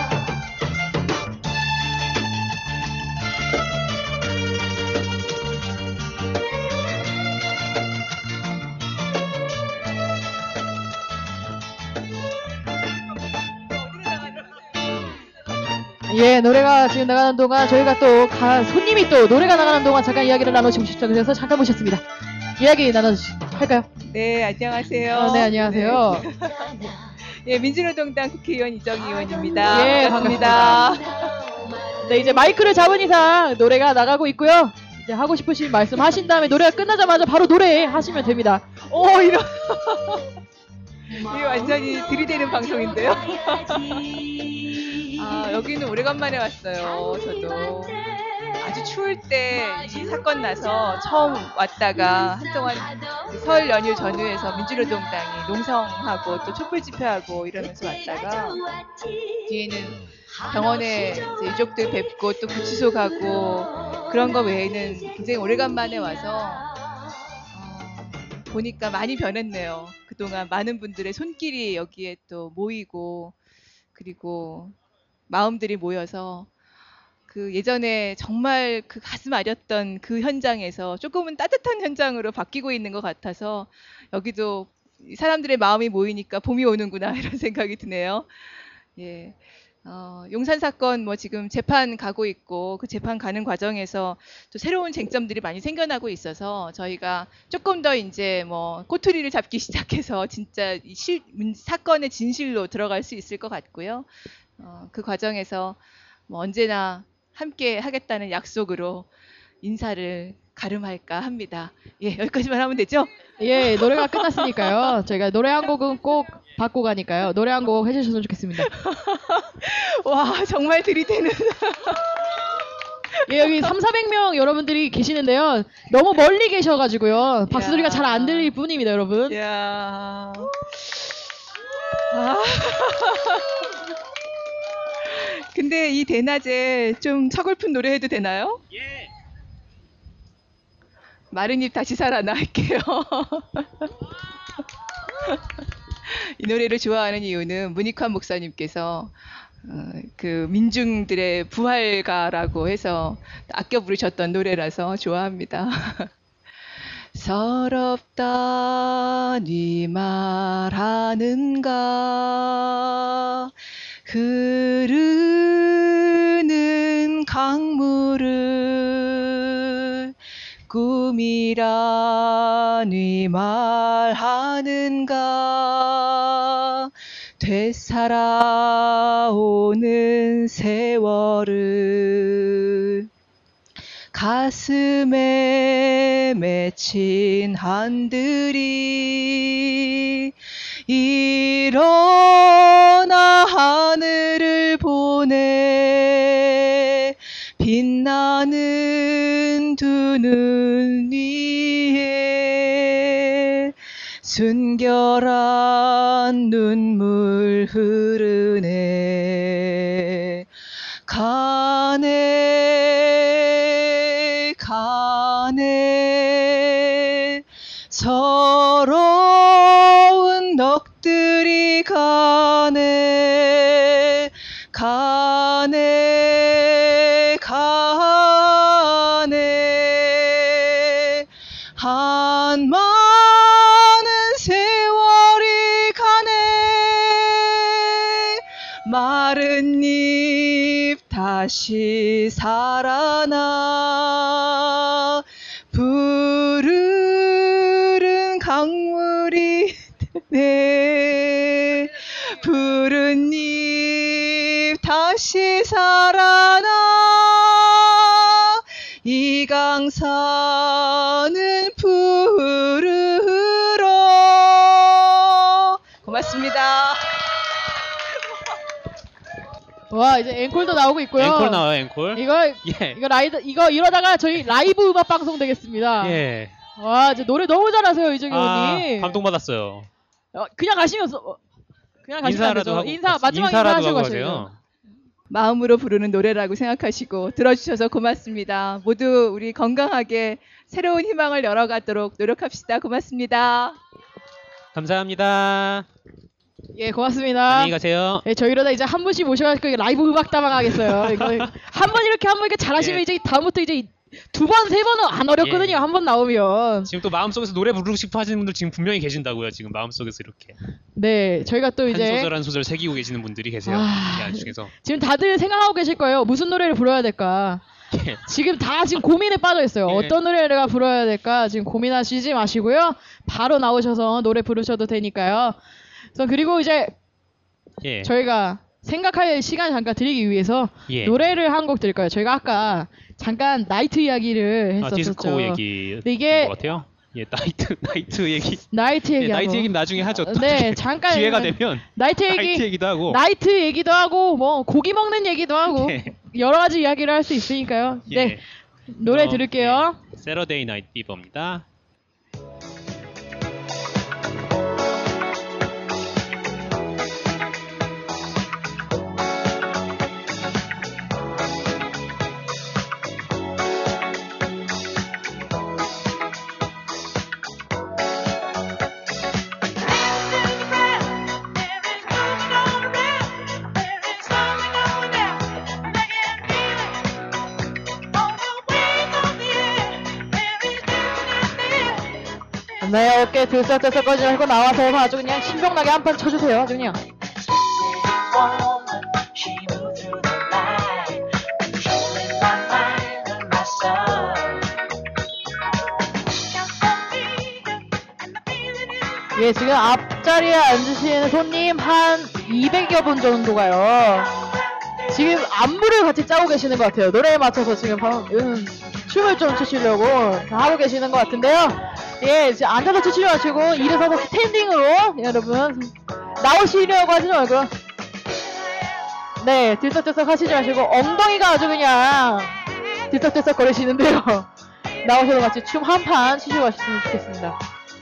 예, 노래가 지금 나가는 동안 저희가 또 손님이 또 노래가 나가는 동안 잠깐 이야기를 나눠주고 싶다 그래서 잠깐 모셨습니다. 이야기 할까요? 네, 안녕하세요. 네, 안녕하세요. 예, 민주노동당 국회의원 이정희 의원입니다. 예, 반갑습니다. 네, 이제 마이크를 잡은 이상 노래가 나가고 있고요. 이제 하고 싶으신 말씀 하신 다음에 노래가 끝나자마자 바로 노래하시면 됩니다. 오, 이거 완전히 들이대는 방송인데요. 아, 여기는 오래간만에 왔어요. 저도 아주 추울 때 이 사건 나서 처음 왔다가 한동안 설 연휴 전후에서 민주노동당이 농성하고 또 촛불 집회하고 이러면서 왔다가 뒤에는 병원에 이제 유족들 뵙고 또 구치소 가고 그런 거 외에는 굉장히 오래간만에 와서 보니까 많이 변했네요. 그동안 많은 분들의 손길이 여기에 또 모이고 그리고 마음들이 모여서 그 예전에 정말 그 가슴 아렸던 그 현장에서 조금은 따뜻한 현장으로 바뀌고 있는 것 같아서 여기도 사람들의 마음이 모이니까 봄이 오는구나 이런 생각이 드네요. 예. 용산 사건 뭐 지금 재판 가고 있고 그 재판 가는 과정에서 또 새로운 쟁점들이 많이 생겨나고 있어서 저희가 조금 더 이제 뭐 꼬투리를 잡기 시작해서 진짜 이 사건의 진실로 들어갈 수 있을 것 같고요. 그 과정에서 뭐 언제나 함께 하겠다는 약속으로 인사를 가름할까 합니다. 예, 여기까지만 하면 되죠? 예, 노래가 끝났으니까요. 저희가 노래 한 곡은 꼭 받고 가니까요. 노래 한 곡 해주셨으면 좋겠습니다. 와, 정말 들이대는. 예, 여기 300~400명 여러분들이 계시는데요. 너무 멀리 계셔가지고요. 박수 소리가 잘 안 들릴 뿐입니다, 여러분. 이야. 근데 이 대낮에 좀 서글픈 노래 해도 되나요? 예. 마른 입 다시 살아나 할게요. 이 노래를 좋아하는 이유는 문익환 목사님께서 그 민중들의 부활가라고 해서 아껴 부르셨던 노래라서 좋아합니다. 서럽다 네 말하는가 흐르는 강물을 꿈이라 네 말하는가 되살아오는 세월을 가슴에 맺힌 한들이 일어나 하늘을 보내 빛나는 두 눈 위에 순결한 눈물 흐르네 가네 가네 서러운 넋들이 가네 가네 가네 한 많은 세월이 가네 마른 잎 다시 살아나 푸르른 강물이 네 푸른 잎 다시 살아나 이 강산은 푸르러 고맙습니다. 와, 이제 앵콜도 나오고 있고요. 앵콜 나와요, 앵콜. 이거 예. 이러다가 저희 라이브 음악 방송 되겠습니다. 예. 와, 이제 노래 너무 잘하세요, 이정희 아, 언니. 감동받았어요. 그냥 가시면 그냥 가시면 안 인사라도 되죠. 하고 마지막 인사라도 인사하시고 하고 가셔야죠. 가세요. 마음으로 부르는 노래라고 생각하시고 들어주셔서 고맙습니다. 모두 우리 건강하게 새로운 희망을 열어가도록 노력합시다. 고맙습니다. 감사합니다. 예, 고맙습니다. 안녕히 가세요. 예, 저희 이러다 이제 한 분씩 모셔가지고 라이브 음악 다방 하겠어요. 이거 한 번 이렇게 잘하시면 예. 이제 다음부터 이제 2번, 3번은 안 어렵거든요. 예. 한 번 나오면. 지금 또 마음속에서 노래 부르고 싶어 하시는 분들 지금 분명히 계신다고요. 지금 마음속에서 이렇게 네, 저희가 또 한 이제 소절 한 소절 새기고 계시는 분들이 계세요. 아, 이 중에서. 지금 다들 생각하고 계실 거예요. 무슨 노래를 불러야 될까? 예. 지금 고민에 빠져 있어요. 예. 어떤 노래를 내가 불러야 될까? 지금 고민하시지 마시고요. 바로 나오셔서 노래 부르셔도 되니까요. 그래서 그리고 이제 예. 저희가 생각할 시간 잠깐 드리기 위해서 예. 노래를 한 곡 드릴 거예요. 저희가 아까 잠깐 나이트 이야기를 했었었죠. 디스코 얘기 근데 이게 것 같아요. 예, 나이트 얘기. 나이트 예, 얘기 나이트 얘기는 나중에 하죠. 또 네, 잠깐 기회가 되면 나이트 나이트 얘기도 하고. 나이트 얘기도 하고 뭐 고기 먹는 얘기도 하고 예. 여러 가지 이야기를 할 수 있으니까요. 예. 네, 노래 들을게요. 예. Saturday Night Fever입니다. 네, 어깨 들썩들썩 거리고 나와서 아주 그냥 신명나게 한 판 쳐주세요. 아주 그냥. She moved through the night, controlling my mind and my soul. 예, 지금 앞자리에 앉으신 손님 한 200여 분 정도가요. 지금 안무를 같이 짜고 계시는 것 같아요. 노래에 맞춰서 지금 춤을 좀 추시려고 하고 계시는 것 같은데요. 예, 지금 앉아서 추시지 마시고 일어서서 스탠딩으로 여러분 나오시려고 하지 말고요. 네, 들썩들썩 하시지 마시고 엉덩이가 아주 그냥 들썩들썩 거리시는데요. 나오셔서 같이 춤 한 판 추시고 가셨으면 좋겠습니다.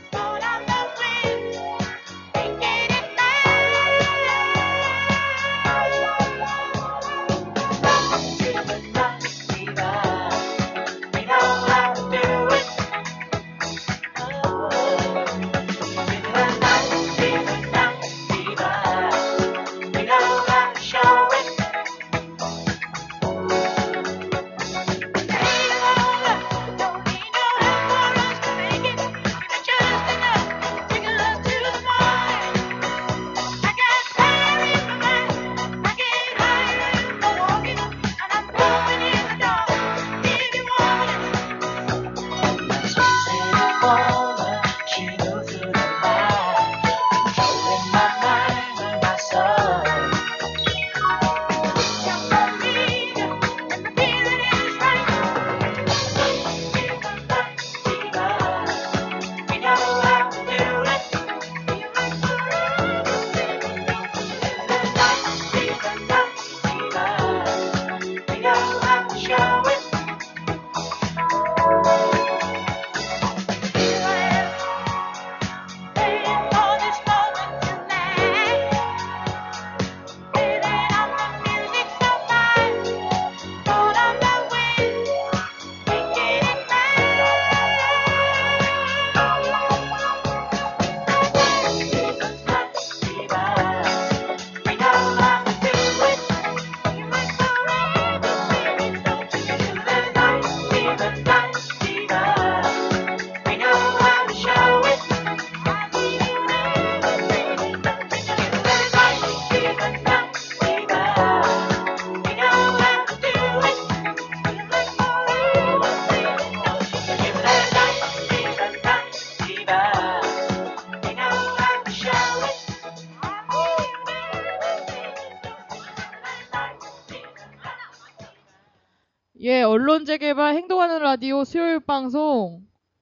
예, 언론 재개발 행동하는 라디오 수요일 방송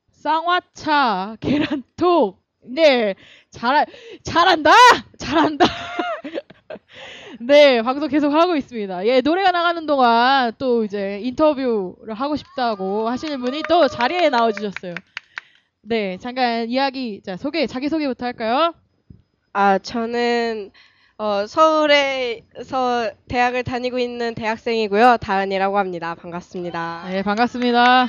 쌍화차 계란톡. 네, 잘한다. 네, 방송 계속 하고 있습니다. 예, 노래가 나가는 동안 또 이제 인터뷰를 하고 싶다고 하시는 분이 또 자리에 나와주셨어요. 네, 잠깐 이야기, 자, 자기 소개부터 할까요? 저는 서울에서 대학을 다니고 있는 대학생이고요. 다은이라고 합니다. 반갑습니다. 네, 반갑습니다.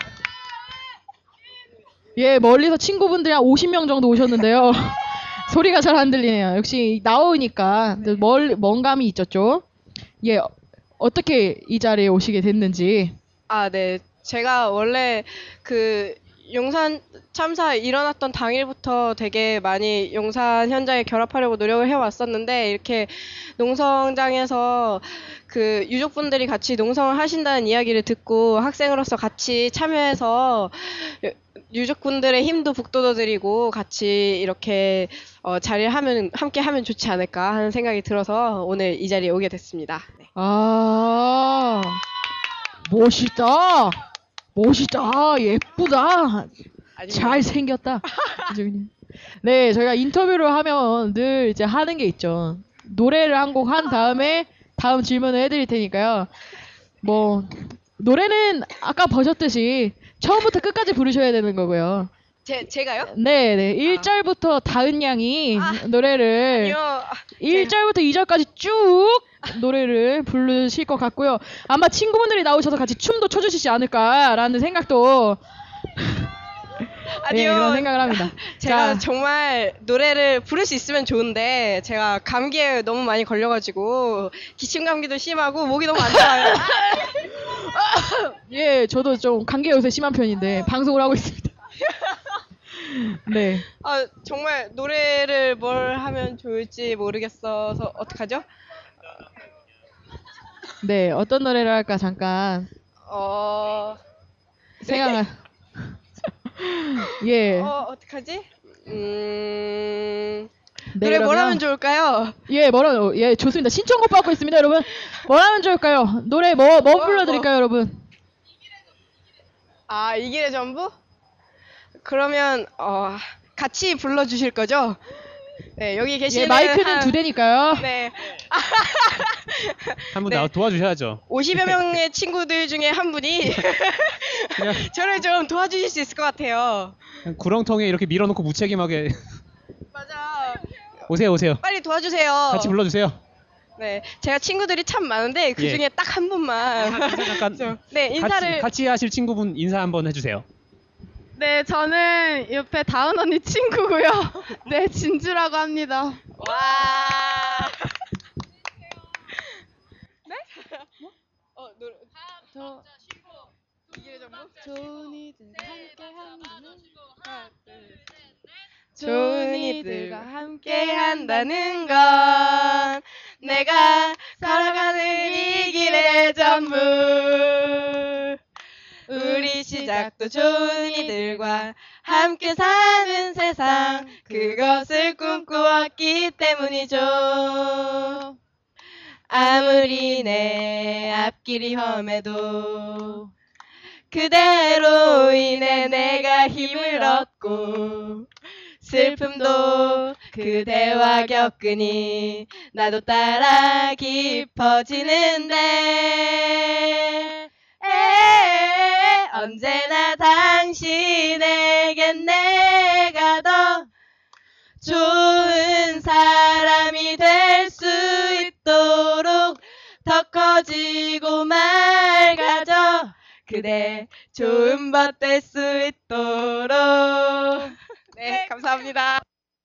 예, 멀리서 친구분들이 한 50명 정도 오셨는데요. 소리가 잘 안 들리네요. 역시 나오니까 먼 감이 있죠, 좀. 예, 어떻게 이 자리에 오시게 됐는지. 네. 제가 원래 그 용산 참사 일어났던 당일부터 되게 많이 용산 현장에 결합하려고 노력을 해왔었는데 이렇게 농성장에서 그 유족분들이 같이 농성을 하신다는 이야기를 듣고 학생으로서 같이 참여해서 유족분들의 힘도 북돋워드리고 같이 이렇게 자리를 함께 하면 좋지 않을까 하는 생각이 들어서 오늘 이 자리에 오게 됐습니다. 네. 멋있다. 예쁘다. 아닙니다. 잘생겼다. 네, 저희가 인터뷰를 하면 늘 이제 하는 게 있죠. 노래를 한 곡 한 다음에 다음 질문을 해드릴 테니까요. 뭐, 노래는 아까 보셨듯이 처음부터 끝까지 부르셔야 되는 거고요. 제가요? 네. 1절부터 다은 양이 노래를 아니요. 1절부터 2절까지 쭉 노래를 부르실 것 같고요. 아마 친구분들이 나오셔서 같이 춤도 춰주시지 않을까라는 생각도 아니요. 그런 생각을 합니다. 제가 자, 정말 노래를 부를 수 있으면 좋은데 제가 감기에 너무 많이 걸려가지고 기침 감기도 심하고 목이 너무 안 좋아요. 예, 저도 좀 감기가 요새 심한 편인데 방송을 하고 있습니다. 네. 정말 노래를 뭘 하면 좋을지 모르겠어서 어떡하죠? 네, 어떤 노래를 할까 잠깐 생각을. 예. 어떡하지? 네, 노래 뭘 하면 좋을까요? 예, 좋습니다. 신청곡 받고 있습니다, 여러분. 뭘 하면 좋을까요? 노래 뭐 불러드릴까요, 여러분? 이 길의 전부? 그러면 같이 불러주실 거죠? 네, 여기 계시는 마이크는 2대니까요. 네. 한 분 네. 도와주셔야죠. 50여 명의 친구들 중에 한 분이 저를 좀 도와주실 수 있을 것 같아요. 그냥 구렁텅이에 이렇게 밀어놓고 무책임하게 맞아. 오세요. 빨리 도와주세요. 같이 불러주세요. 네, 제가 친구들이 참 많은데 그 중에 딱 한 분만. 잠깐 네, 인사를. 같이 하실 친구분 인사 한번 해주세요. 네, 저는 옆에 다은 언니 친구고요. 네, 진주라고 합니다. 와. 네? 노래. 좋은 이들과 좋은 이들과 함께 한다는 건 내가 걸어가는 이 길의 전부. 우리 시작도 좋은 이들과 함께 사는 세상, 그것을 꿈꾸었기 때문이죠. 아무리 내 앞길이 험해도 그대로 인해 내가 힘을 얻고 슬픔도 그대와 겪으니 나도 따라 깊어지는데 언제나 당신에겐 내가 더 좋은 사람이 될 수 있도록 더 커지고 맑아져 그대 좋은 벗 될 수 있도록. 네, 감사합니다.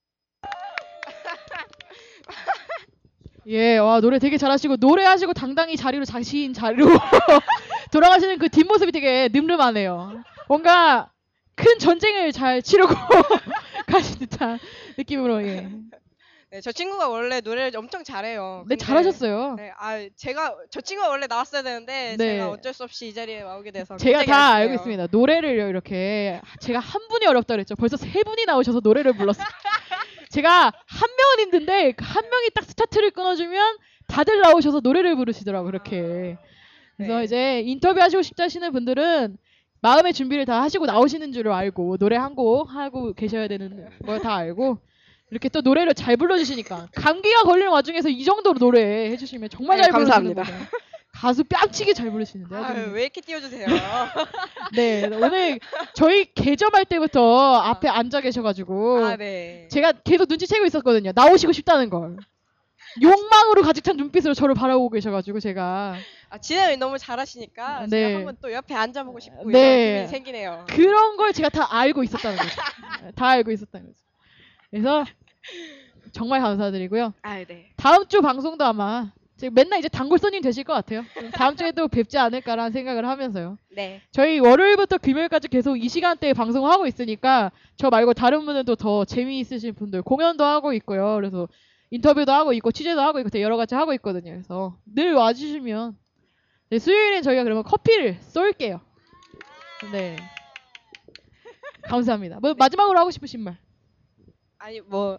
예, 노래 되게 잘하시고 노래하시고 당당히 자신 자리로 돌아가시는 그 뒷모습이 되게 늠름하네요. 뭔가 큰 전쟁을 잘 치르고 가신 듯한 느낌으로. 예. 네, 저 친구가 원래 노래를 엄청 잘해요. 네, 잘하셨어요. 네, 저 친구가 원래 나왔어야 되는데 네. 제가 어쩔 수 없이 이 자리에 나오게 돼서 제가 굉장히 다 아쉽네요. 알고 있습니다. 노래를 이렇게 제가 한 분이 어렵다 그랬죠. 벌써 3분이 나오셔서 노래를 불렀어요. 제가 한 명은 힘든데 한 명이 딱 스타트를 끊어주면 다들 나오셔서 노래를 부르시더라고요. 그렇게. 그래서 네. 이제 인터뷰 하시고 싶다 하시는 분들은 마음의 준비를 다 하시고 나오시는 줄을 알고 노래 한 곡 하고 계셔야 되는 걸 다 알고 이렇게 또 노래를 잘 불러주시니까 감기가 걸리는 와중에서 이 정도로 노래해 주시면 정말 네, 잘 부르시는 감사합니다. 거예요. 가수 뺨치게 잘 부르시는데요. 아유, 왜 이렇게 띄워주세요? 네, 오늘 저희 개점할 때부터 앞에 앉아 계셔가지고 아, 네. 제가 계속 눈치채고 있었거든요. 나오시고 싶다는 걸. 욕망으로 가득 찬 눈빛으로 저를 바라보고 계셔가지고 제가 아, 진행을 너무 잘하시니까 네. 제가 한번 또 옆에 앉아보고 싶고 네. 이런 기분이 생기네요. 그런 걸 제가 다 알고 있었다는 거죠. 다 알고 있었다는 거죠. 그래서 정말 감사드리고요. 아, 네. 다음 주 방송도 아마 지금 맨날 이제 단골 손님 되실 것 같아요. 다음 주에도 뵙지 않을까라는 생각을 하면서요. 네. 저희 월요일부터 금요일까지 계속 이 시간대에 방송하고 있으니까 저 말고 다른 분들도 더 재미있으신 분들 공연도 하고 있고요. 그래서 인터뷰도 하고 있고 취재도 하고 있고 되게 여러 가지 하고 있거든요. 그래서 늘 와주시면 네, 수요일엔 저희가 그러면 커피를 쏠게요. 네. 감사합니다. 뭐 마지막으로 하고 싶으신 말? 아니 뭐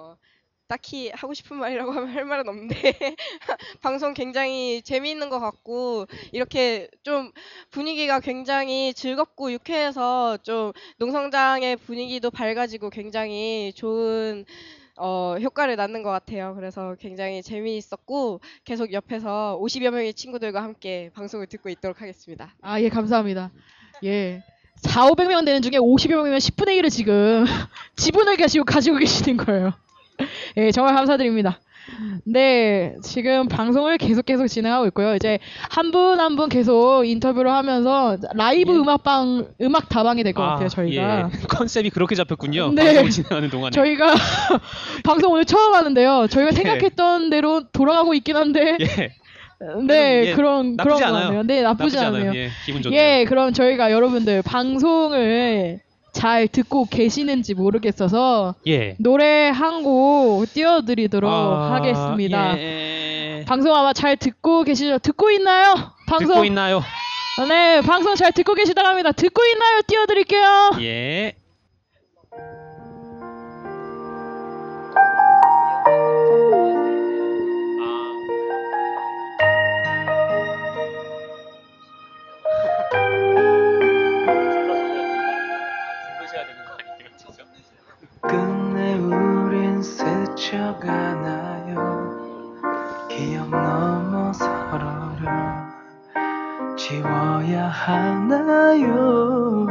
딱히 하고 싶은 말이라고 하면 할 말은 없는데 방송 굉장히 재미있는 것 같고 이렇게 좀 분위기가 굉장히 즐겁고 유쾌해서 좀 농성장의 분위기도 밝아지고 굉장히 좋은 효과를 낳는 것 같아요. 그래서 굉장히 재미있었고 계속 옆에서 50여 명의 친구들과 함께 방송을 듣고 있도록 하겠습니다. 아, 예, 감사합니다. 예. 4,500명 되는 중에 50여 명이면 10분의 1을 지금 지분을 가지고 계시는 거예요. 예, 정말 감사드립니다. 네, 지금 방송을 계속 진행하고 있고요. 이제 한 분 한 분 계속 인터뷰를 하면서 라이브 음악 다방이 될 것 같아요, 저희가. 예. 컨셉이 그렇게 잡혔군요. 네. 방송을 진행하는 동안에. 저희가 방송 오늘 처음 하는데요. 저희가 생각했던 대로 돌아가고 있긴 한데. 예. 네, 예, 그런 나쁘지 거 않아요. 같네요. 네, 나쁘지 않아요. 예, 기분 좋네요. 예, 그럼 저희가 여러분들 방송을 잘 듣고 계시는지 모르겠어서 예. 노래 한 곡 띄워드리도록 하겠습니다. 예. 방송 아마 잘 듣고 계시죠? 듣고 있나요? 방송 듣고 있나요? 네, 방송 잘 듣고 계시다고 합니다. 듣고 있나요? 띄워드릴게요. 예. 끝내 우린 스쳐가나요 기억 넘어 서로를 지워야 하나요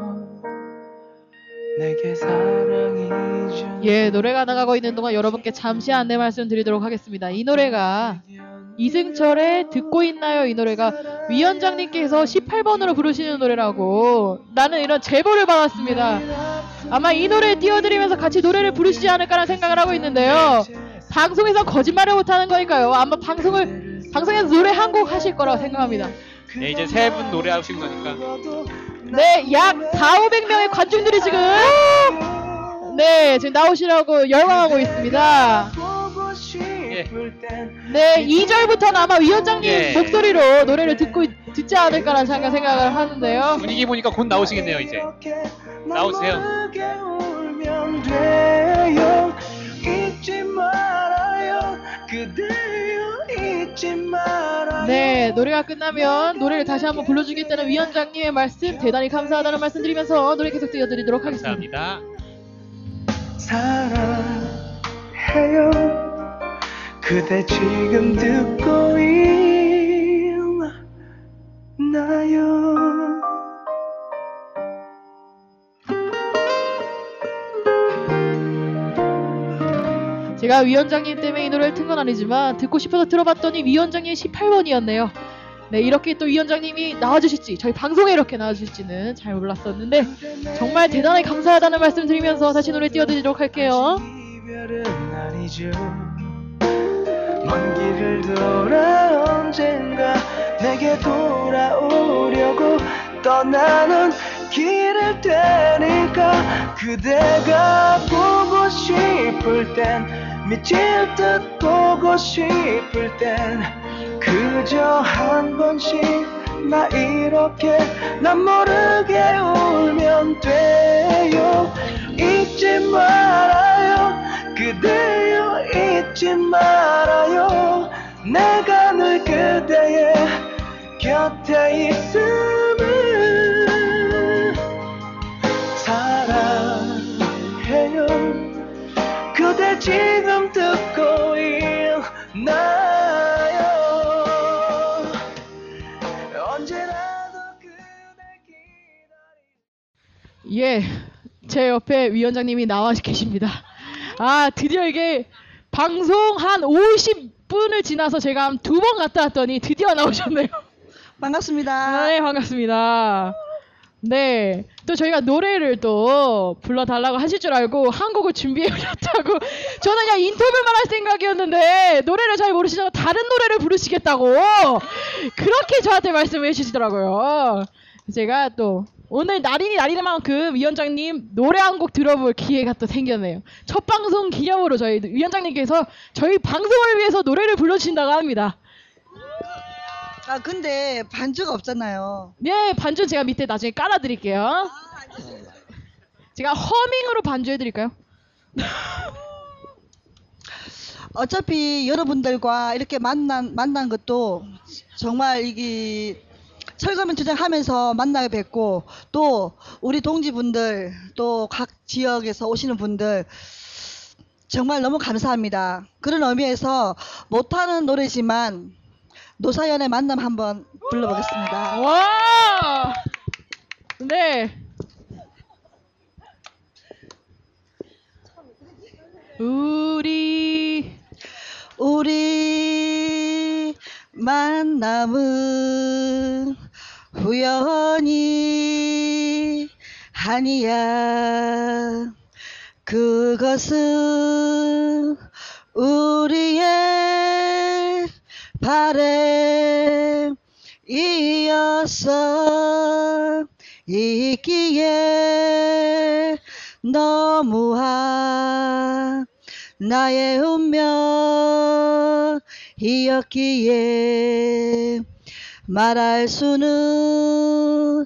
내게 사랑이 준 예, 노래가 나가고 있는 동안 여러분께 잠시 안내 말씀드리도록 하겠습니다. 이 노래가 이승철의 듣고 있나요? 이 노래가 위원장님께서 18번으로 부르시는 노래라고 나는 이런 제보를 받았습니다. 아마 이 노래 띄워드리면서 같이 노래를 부르시지 않을까라는 생각을 하고 있는데요. 방송에서 거짓말을 못하는 거니까요. 아마 방송에서 노래 한 곡 하실 거라고 생각합니다. 네, 이제 세 분 노래하시는 거니까. 네, 약 4,500명의 관중들이 지금 지금 나오시라고 열광하고 있습니다. 네, 2절부터는 아마 위원장님 목소리로 노래를 듣지 않을까라는 생각을 하는데요. 분위기 보니까 곧 나오시겠네요, 이제. 나오세요. 네, 노래가 끝나면 노래를 다시 한번 불러주겠다는 위원장님의 말씀 대단히 감사하다는 말씀 드리면서 노래 계속 띄워드리도록 하겠습니다. 감사합니다. 사랑해요 그대 지금 듣고 있나요 제가 위원장님 때문에 이 노래를 튼 건 아니지만 듣고 싶어서 들어봤더니 위원장님 18번이었네요. 네, 이렇게 또 위원장님이 나와주실지 저희 방송에 이렇게 나와주실지는 잘 몰랐었는데 정말 대단히 감사하다는 말씀 드리면서 다시 노래 띄워드리도록 할게요. 이별은 아니죠 먼 길을 돌아 언젠가 내게 돌아오려고 떠나는 길일 테니까 그대가 보고 싶을 땐 미칠 듯 보고 싶을 땐 그저 한 번씩 나 이렇게 난 모르게 울면 돼요 잊지 말아요 그대여 잊지 말아요 내가 늘 그대의 곁에 있음을 사랑해요 그대 지금 듣고 있나요 예, 제 옆에 위원장님이 나와 계십니다. 아, 드디어 이게 방송 한 50분을 지나서 제가 한 2번 갔다 왔더니 드디어 나오셨네요. 반갑습니다. 네, 반갑습니다. 네, 또 저희가 노래를 또 불러달라고 하실 줄 알고 한 곡을 준비해 오셨다고. 저는 그냥 인터뷰만 할 생각이었는데 노래를 잘 모르시다가 다른 노래를 부르시겠다고 그렇게 저한테 말씀을 해주시더라고요. 제가 또 오늘 날인 만큼 위원장님 노래 한 곡 들어볼 기회가 또 생겼네요. 첫 방송 기념으로 저희 위원장님께서 저희 방송을 위해서 노래를 불러주신다고 합니다. 아 근데 반주가 없잖아요. 네, 반주 제가 밑에 나중에 깔아드릴게요. 제가 허밍으로 반주해드릴까요? 어차피 여러분들과 이렇게 만난 것도 정말 이게 철거민 투쟁하면서 만나게 뵙고 또 우리 동지분들 또 각 지역에서 오시는 분들 정말 너무 감사합니다. 그런 의미에서 못하는 노래지만 노사연의 만남 한번 불러보겠습니다. 와! 네. 우리 만남은 우연이 아니야. 그것은 우리의 바램이었어. 있기에 너무한 나의 운명이었기에 말할 수는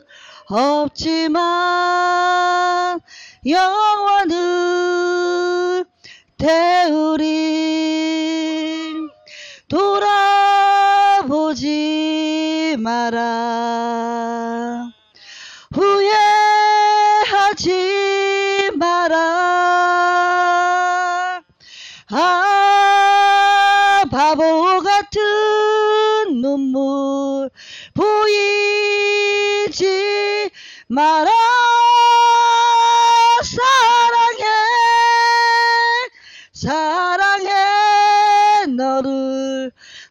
없지만 영원을 태우리. 돌아보지 마라. 후회하지 마라. 아, 바보 같은 눈물 보이지 마라. 사랑해 너를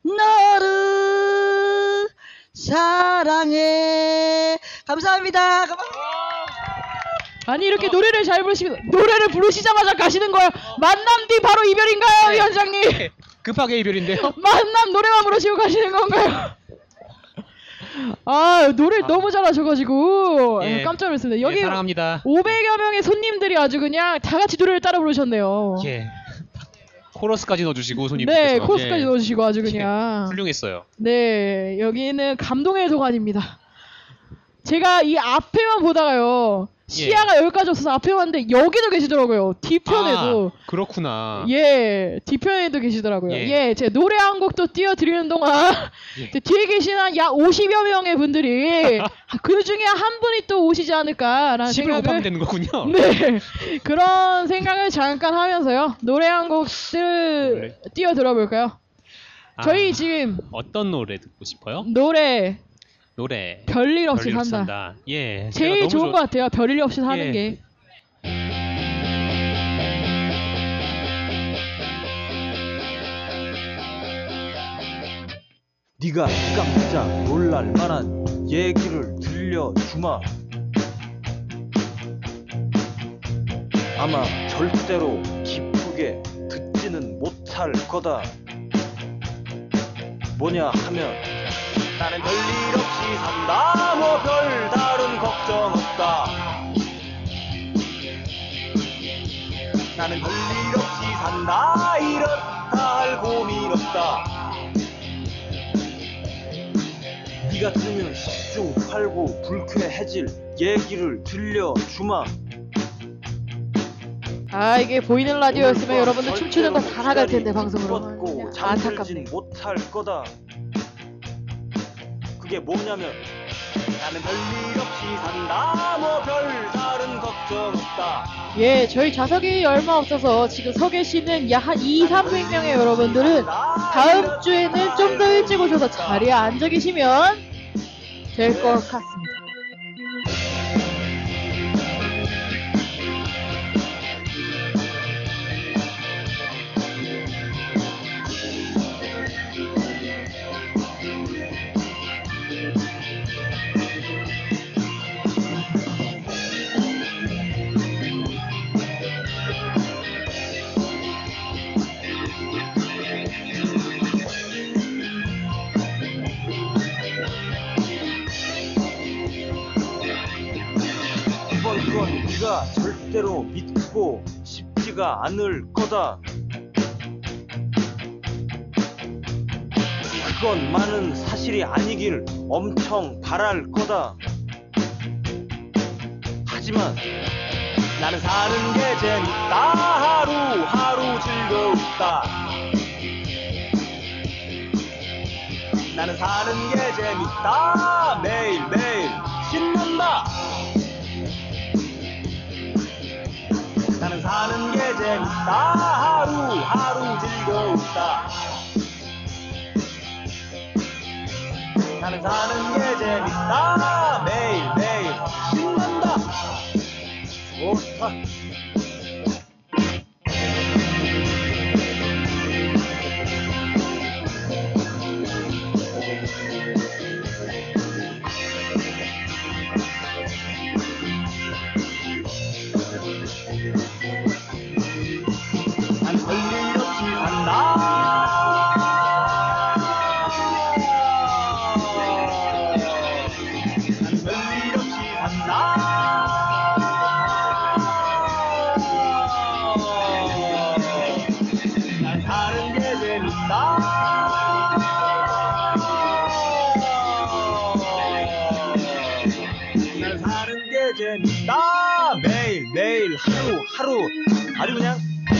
사랑해. 감사합니다. 아니 이렇게 노래를 잘 부르시면 노래를 부르시자마자 가시는 거예요. 만남 뒤 바로 이별인가요, 네. 위원장님? 급하게 이별인데요. 만남 노래만 부르시고 가시는 건가요? 아, 노래를 너무 잘하셔가지고 예. 깜짝 놀랐습니다. 여기 예, 사랑합니다. 500여 명의 손님들이 아주 그냥 다 같이 노래를 따라 부르셨네요. 예. 코러스까지 넣어주시고 손님께서. 네, 코스까지 예. 넣어주시고 아주 그냥. 훌륭했어요. 네, 여기는 감동의 도가니입니다. 제가 이 앞에만 보다가요, 시야가 여기까지 없어서 앞에 왔는데 여기도 계시더라고요. 뒤편에도. 아, 그렇구나. 예, 뒤편에도 계시더라고요. 예. 예, 제 노래 한 곡도 띄워드리는 동안 예. 제 뒤에 계신 한 약 50여 명의 분들이 그 중에 한 분이 또 오시지 않을까라는 10을 생각을 곱하면 되는 거군요. 네, 그런 생각을 잠깐 하면서요. 노래 한 곡을 띄워드려볼까요? 아, 저희 지금 어떤 노래 듣고 싶어요? 노래 별일 없이 별일 산다. 예. 제일 제가 좋은 너무 것 같아요. 별일 없이 사는 예. 게. 네가 깜짝 놀랄 만한 얘기를 들려주마. 아마 절대로 기쁘게 듣지는 못할 거다. 뭐냐 하면 나는 별일 없이 산다. 뭐 별다른 걱정 없다. 나는 별일 없이 산다. 이렇다 할 고민 없다. 네가 들으면 십중 팔구 불쾌해질 얘기를 들려주마. 아, 이게 보이는 라디오였으면 여러분들 춤추는 거 다 나갈 텐데 방송으로. 그냥 안타깝네. 잠들진 못할 거다. 그게 뭐냐면 나는 별일 없이 산다. 뭐 별다른 걱정 없다. 예, 저희 좌석이 얼마 없어서 지금 서 계시는 약 한 200~300명의 여러분들은 다음 주에는 좀 더 일찍 오셔서 자리에 앉아 계시면 될 것 같습니다. 절대로 믿고 싶지가 않을 거다. 그것만은 사실이 아니길 엄청 바랄 거다. 하지만 나는 사는 게 재밌다. 하루하루 즐거웠다. 나는 사는 게 재밌다. 매일매일 신난다. 나는 사는 게 재밌다. 하루하루 즐거웠다. 나는 사는 게 재밌다. 매일매일 신난다. 좋다. 난 별일 없이 산다. 난 사는 게 재밌다. 매일매일 하루하루 아주 그냥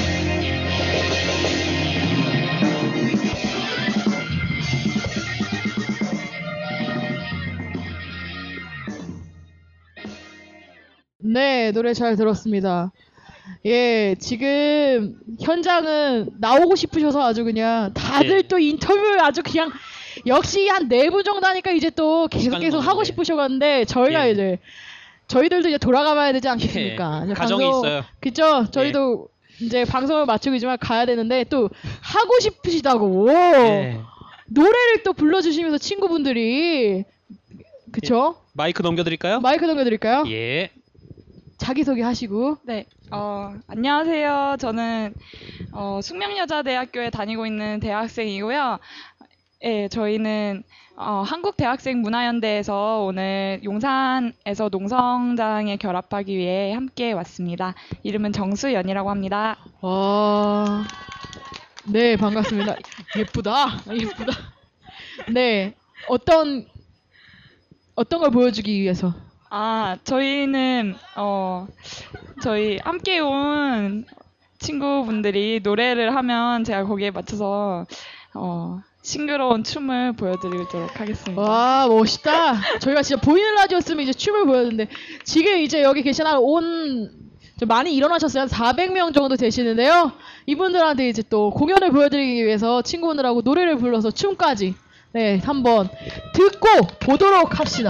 네, 노래 잘 들었습니다. 예, 지금 현장은 나오고 싶으셔서 아주 그냥 다들 예. 또 인터뷰 아주 그냥 역시 한 4분 정도 하니까 이제 또 시간이 계속 하고 많은데. 싶으셔가는데 저희가 예. 이제 저희들도 이제 돌아가 봐야 되지 않겠습니까? 예, 이제 가정이 있어요. 그쵸? 저희도 이제 방송을 마치고 있지만 가야 되는데 또 하고 싶으시다고 예. 노래를 또 불러주시면서 친구분들이 그쵸? 마이크 넘겨드릴까요? 마이크 넘겨드릴까요? 예. 자기소개 하시고. 네, 안녕하세요. 저는 숙명여자대학교에 다니고 있는 대학생이고요. 예, 저희는 한국대학생문화연대에서 오늘 용산에서 농성장에 결합하기 위해 함께 왔습니다. 이름은 정수연이라고 합니다. 와, 네, 반갑습니다. 예쁘다. 예쁘다. 네, 어떤 걸 보여주기 위해서? 저희는 저희 함께 온 친구분들이 노래를 하면 제가 거기에 맞춰서 싱그러운 춤을 보여드리도록 하겠습니다. 와, 멋있다. 저희가 진짜 보이는 라디오였으면 이제 춤을 보여줬는데 지금 이제 여기 계신 좀 많이 일어나셨어요. 한 400명 정도 되시는데요. 이분들한테 이제 또 공연을 보여드리기 위해서 친구분들하고 노래를 불러서 춤까지 네, 한번 듣고 보도록 합시다.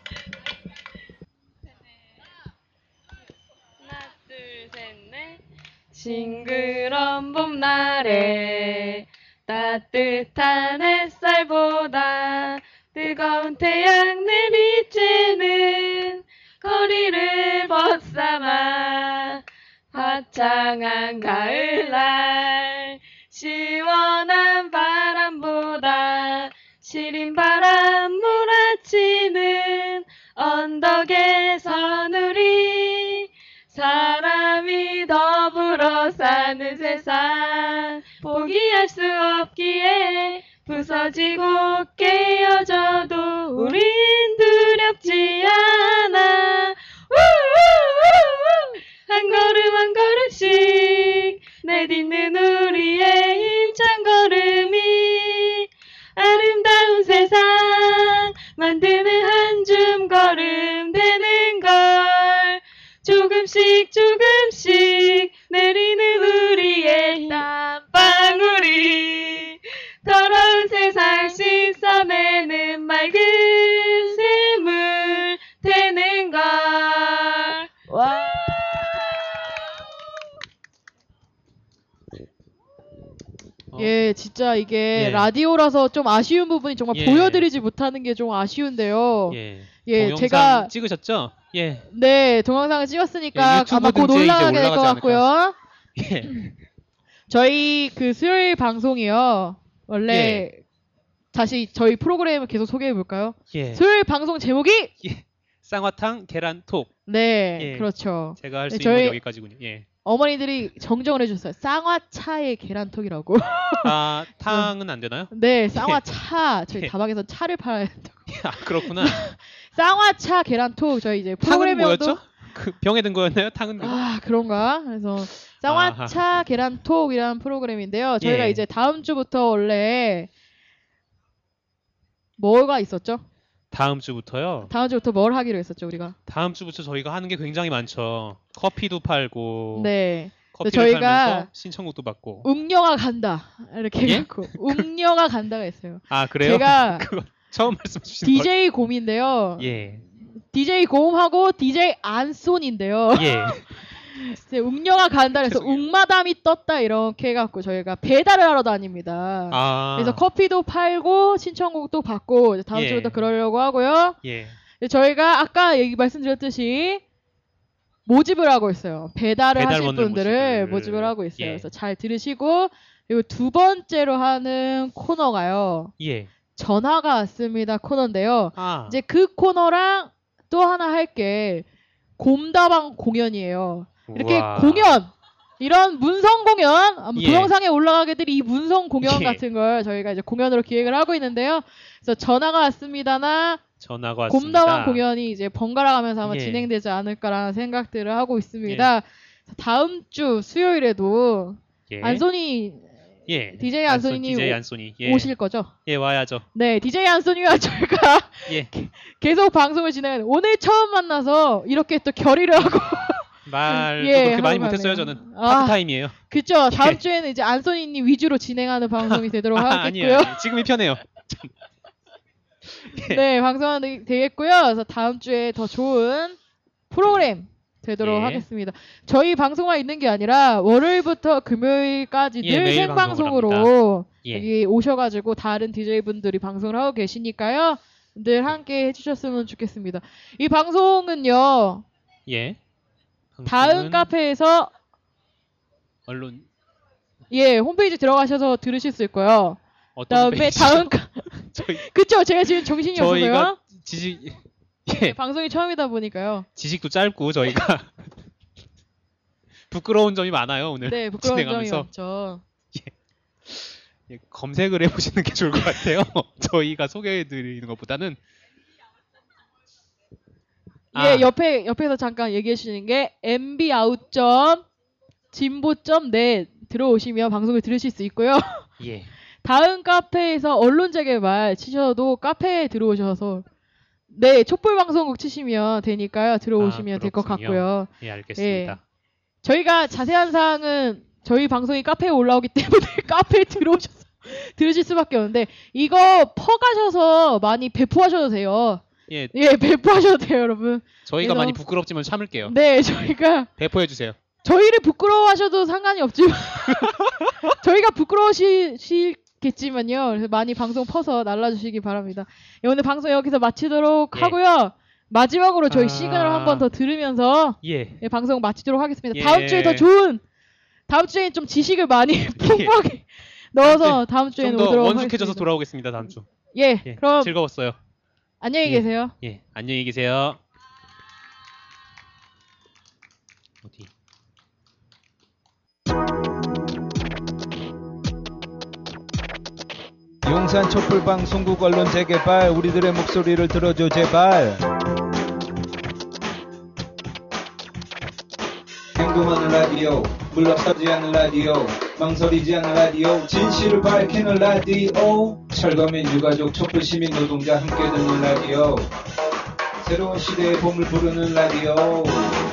싱그런 봄날에 따뜻한 햇살보다 뜨거운 태양 내리쬐는 거리를 벗삼아 화창한 가을날 시원한 바람보다 시린 바람 몰아치는 언덕에선 우리 사람이 더불어 사는 세상 포기할 수 없기에 부서지고 깨어져도 우린 두렵지 않아 우우우우 한 걸음 한 걸음씩 내딛는 우리의 힘찬 걸음이 아름다운 세상 만드는 한 줌 걸음 되는 걸 조금씩 조금씩 내리는 우리의 땀방울이 더러운 세상 씻어내는 맑은 샘물 되는 걸. 와. 예, 진짜 이게 예. 라디오라서 좀 아쉬운 부분이 정말 예. 보여드리지 못하는 게 좀 아쉬운데요. 예. 예, 동영상 제가 찍으셨죠? 예. 네, 동영상을 찍었으니까 예, 유튜브 아마 곧 등지에 이제 올라가게 될 것 올라가지 같고요. 예. 저희 그 수요일 방송이요. 원래 예. 다시 저희 프로그램을 계속 소개해 볼까요? 예. 수요일 방송 제목이 쌍화탕 계란톡. 네, 예. 그렇죠. 제가 할 수 네, 있는 건 저희 여기까지군요. 예. 어머니들이 정정을 해주셨어요. 쌍화차의 계란톡이라고. 아, 탕은 안 되나요? 네, 쌍화차. 저희 예. 다방에서 차를 팔아야 된다고. 아, 그렇구나. 쌍화차 계란톡 저희 이제 탕은 프로그램명도 뭐였죠? 그 병에 든 거였나요? 탕은 그거? 아, 그런가? 그래서 쌍화차 계란톡이라는 프로그램인데요. 저희가 예. 이제 다음 주부터 원래 뭐가 있었죠? 다음 주부터요. 다음 주부터 뭘 하기로 했었죠, 우리가? 다음 주부터 저희가 하는 게 굉장히 많죠. 커피도 팔고. 네. 커피를 저희가 팔면서 신청곡도 받고. 웅녀가 간다. 이렇게 예? 해갖고 웅녀가 간다가 있어요. 아, 그래요? 제가 그거 처음 말씀 주시는 DJ 곰인데요. 예. DJ 곰하고 DJ 안손인데요. 예. 이제 웅녀가 간다 그래서 웅마담이 떴다 이렇게 해갖고 저희가 배달을 하러 다닙니다. 아. 그래서 커피도 팔고 신청곡도 받고 이제 다음 예. 주부터 그러려고 하고요. 예. 저희가 아까 얘기 말씀드렸듯이 모집을 하고 있어요. 배달을 하실 배달원들 분들을 모집을. 모집을 하고 있어요. 예. 그래서 잘 들으시고 그리고 두 번째로 하는 코너가요. 예. 전화가 왔습니다 코너인데요. 아. 이제 그 코너랑 또 하나 할 게 곰다방 공연이에요. 이렇게 우와. 공연 이런 문성 공연 아마 예. 동영상에 올라가게 될 이 문성 공연 예. 같은 걸 저희가 이제 공연으로 기획을 하고 있는데요. 그래서 전화가 왔습니다나 전화가 왔습니다. 곰다방 공연이 이제 번갈아 가면서 아마 예. 진행되지 않을까라는 생각들을 하고 있습니다. 다음 주 수요일에도 예. 안소니 예. DJ 안소니님 DJ 안소니. 예. 오실 거죠? 예, 와야죠. 네, DJ 안소니와 저희가 예. 계속 방송을 진행하는 오늘 처음 만나서 이렇게 또 결의를 하고 말도 예, 그렇게 많이 하고 못했어요, 가네요. 저는. 아. 파트타임이에요. 그쵸. 다음 예. 주에는 이제 안소니님 위주로 진행하는 방송이 되도록 아니에요. 하겠고요. 지금이 편해요. 네, 방송하는 되겠고요. 그래서 다음 주에 더 좋은 프로그램 되도록 예. 하겠습니다. 저희 방송만 있는 게 아니라 월요일부터 금요일까지 예, 늘 매일 생방송으로 방송을 예. 여기 오셔가지고 다른 DJ분들이 방송을 하고 계시니까요. 늘 함께 해주셨으면 좋겠습니다. 이 방송은요. 예. 다음 방송은 카페에서 언론 예 홈페이지 들어가셔서 들으실 수 있고요. 어떤 그다음에 홈페이지죠? 다음 저희 그쵸 제가 지금 정신이 없어서요. 저희가 지식 네, 방송이 처음이다 보니까요. 지식도 짧고 저희가 부끄러운 점이 많아요 오늘. 네 부끄러운 점이 진행하면서. 없죠. 예, 검색을 해보시는 게 좋을 것 같아요. 저희가 소개해드리는 것보다는. 예 옆에서 잠깐 얘기해 주시는 게 mbout.진보.net 들어오시면 방송을 들으실 수 있고요. 예. 다음 카페에서 언론재개발 치셔도 카페에 들어오셔서 네 촛불 방송국 치시면 되니까요. 들어오시면 될 것 그렇군요. 같고요. 예, 알겠습니다. 예. 저희가 자세한 사항은 저희 방송이 카페에 올라오기 때문에 카페에 들어오셔서 들으실 수밖에 없는데 이거 퍼가셔서 많이 배포하셔도 돼요. 예. 예, 배포하셔도 돼요, 여러분. 저희가 그래서- 많이 부끄럽지만 참을게요. 네, 저희가 배포해주세요. 저희를 부끄러워하셔도 상관이 없지만 저희가 부끄러우시겠지만요. 그래서 많이 방송 퍼서 날라주시기 바랍니다. 예, 오늘 방송 여기서 마치도록 예. 하고요. 마지막으로 저희 아. 시그널 한 번 더 들으면서 예. 예, 방송 마치도록 하겠습니다. 예. 다음 주에 더 좋은 다음 주에 좀 지식을 많이 풍부하게 넣어서 다음 주에 좀 더 오도록 원숙해져서 하겠습니다. 돌아오겠습니다 다음 주. 예, 예, 그럼 즐거웠어요. 안녕히 예. 계세요. 예, 안녕히 계세요. 어디? 용산 촛불방송국 언론 재개발 우리들의 목소리를 들어줘 제발. 행동하는 라디오 물러서지 않는 라디오 망설이지 않는 라디오 진실을 밝히는 라디오 철거민 유가족 촛불시민 노동자 함께 듣는 라디오 새로운 시대의 봄을 부르는 라디오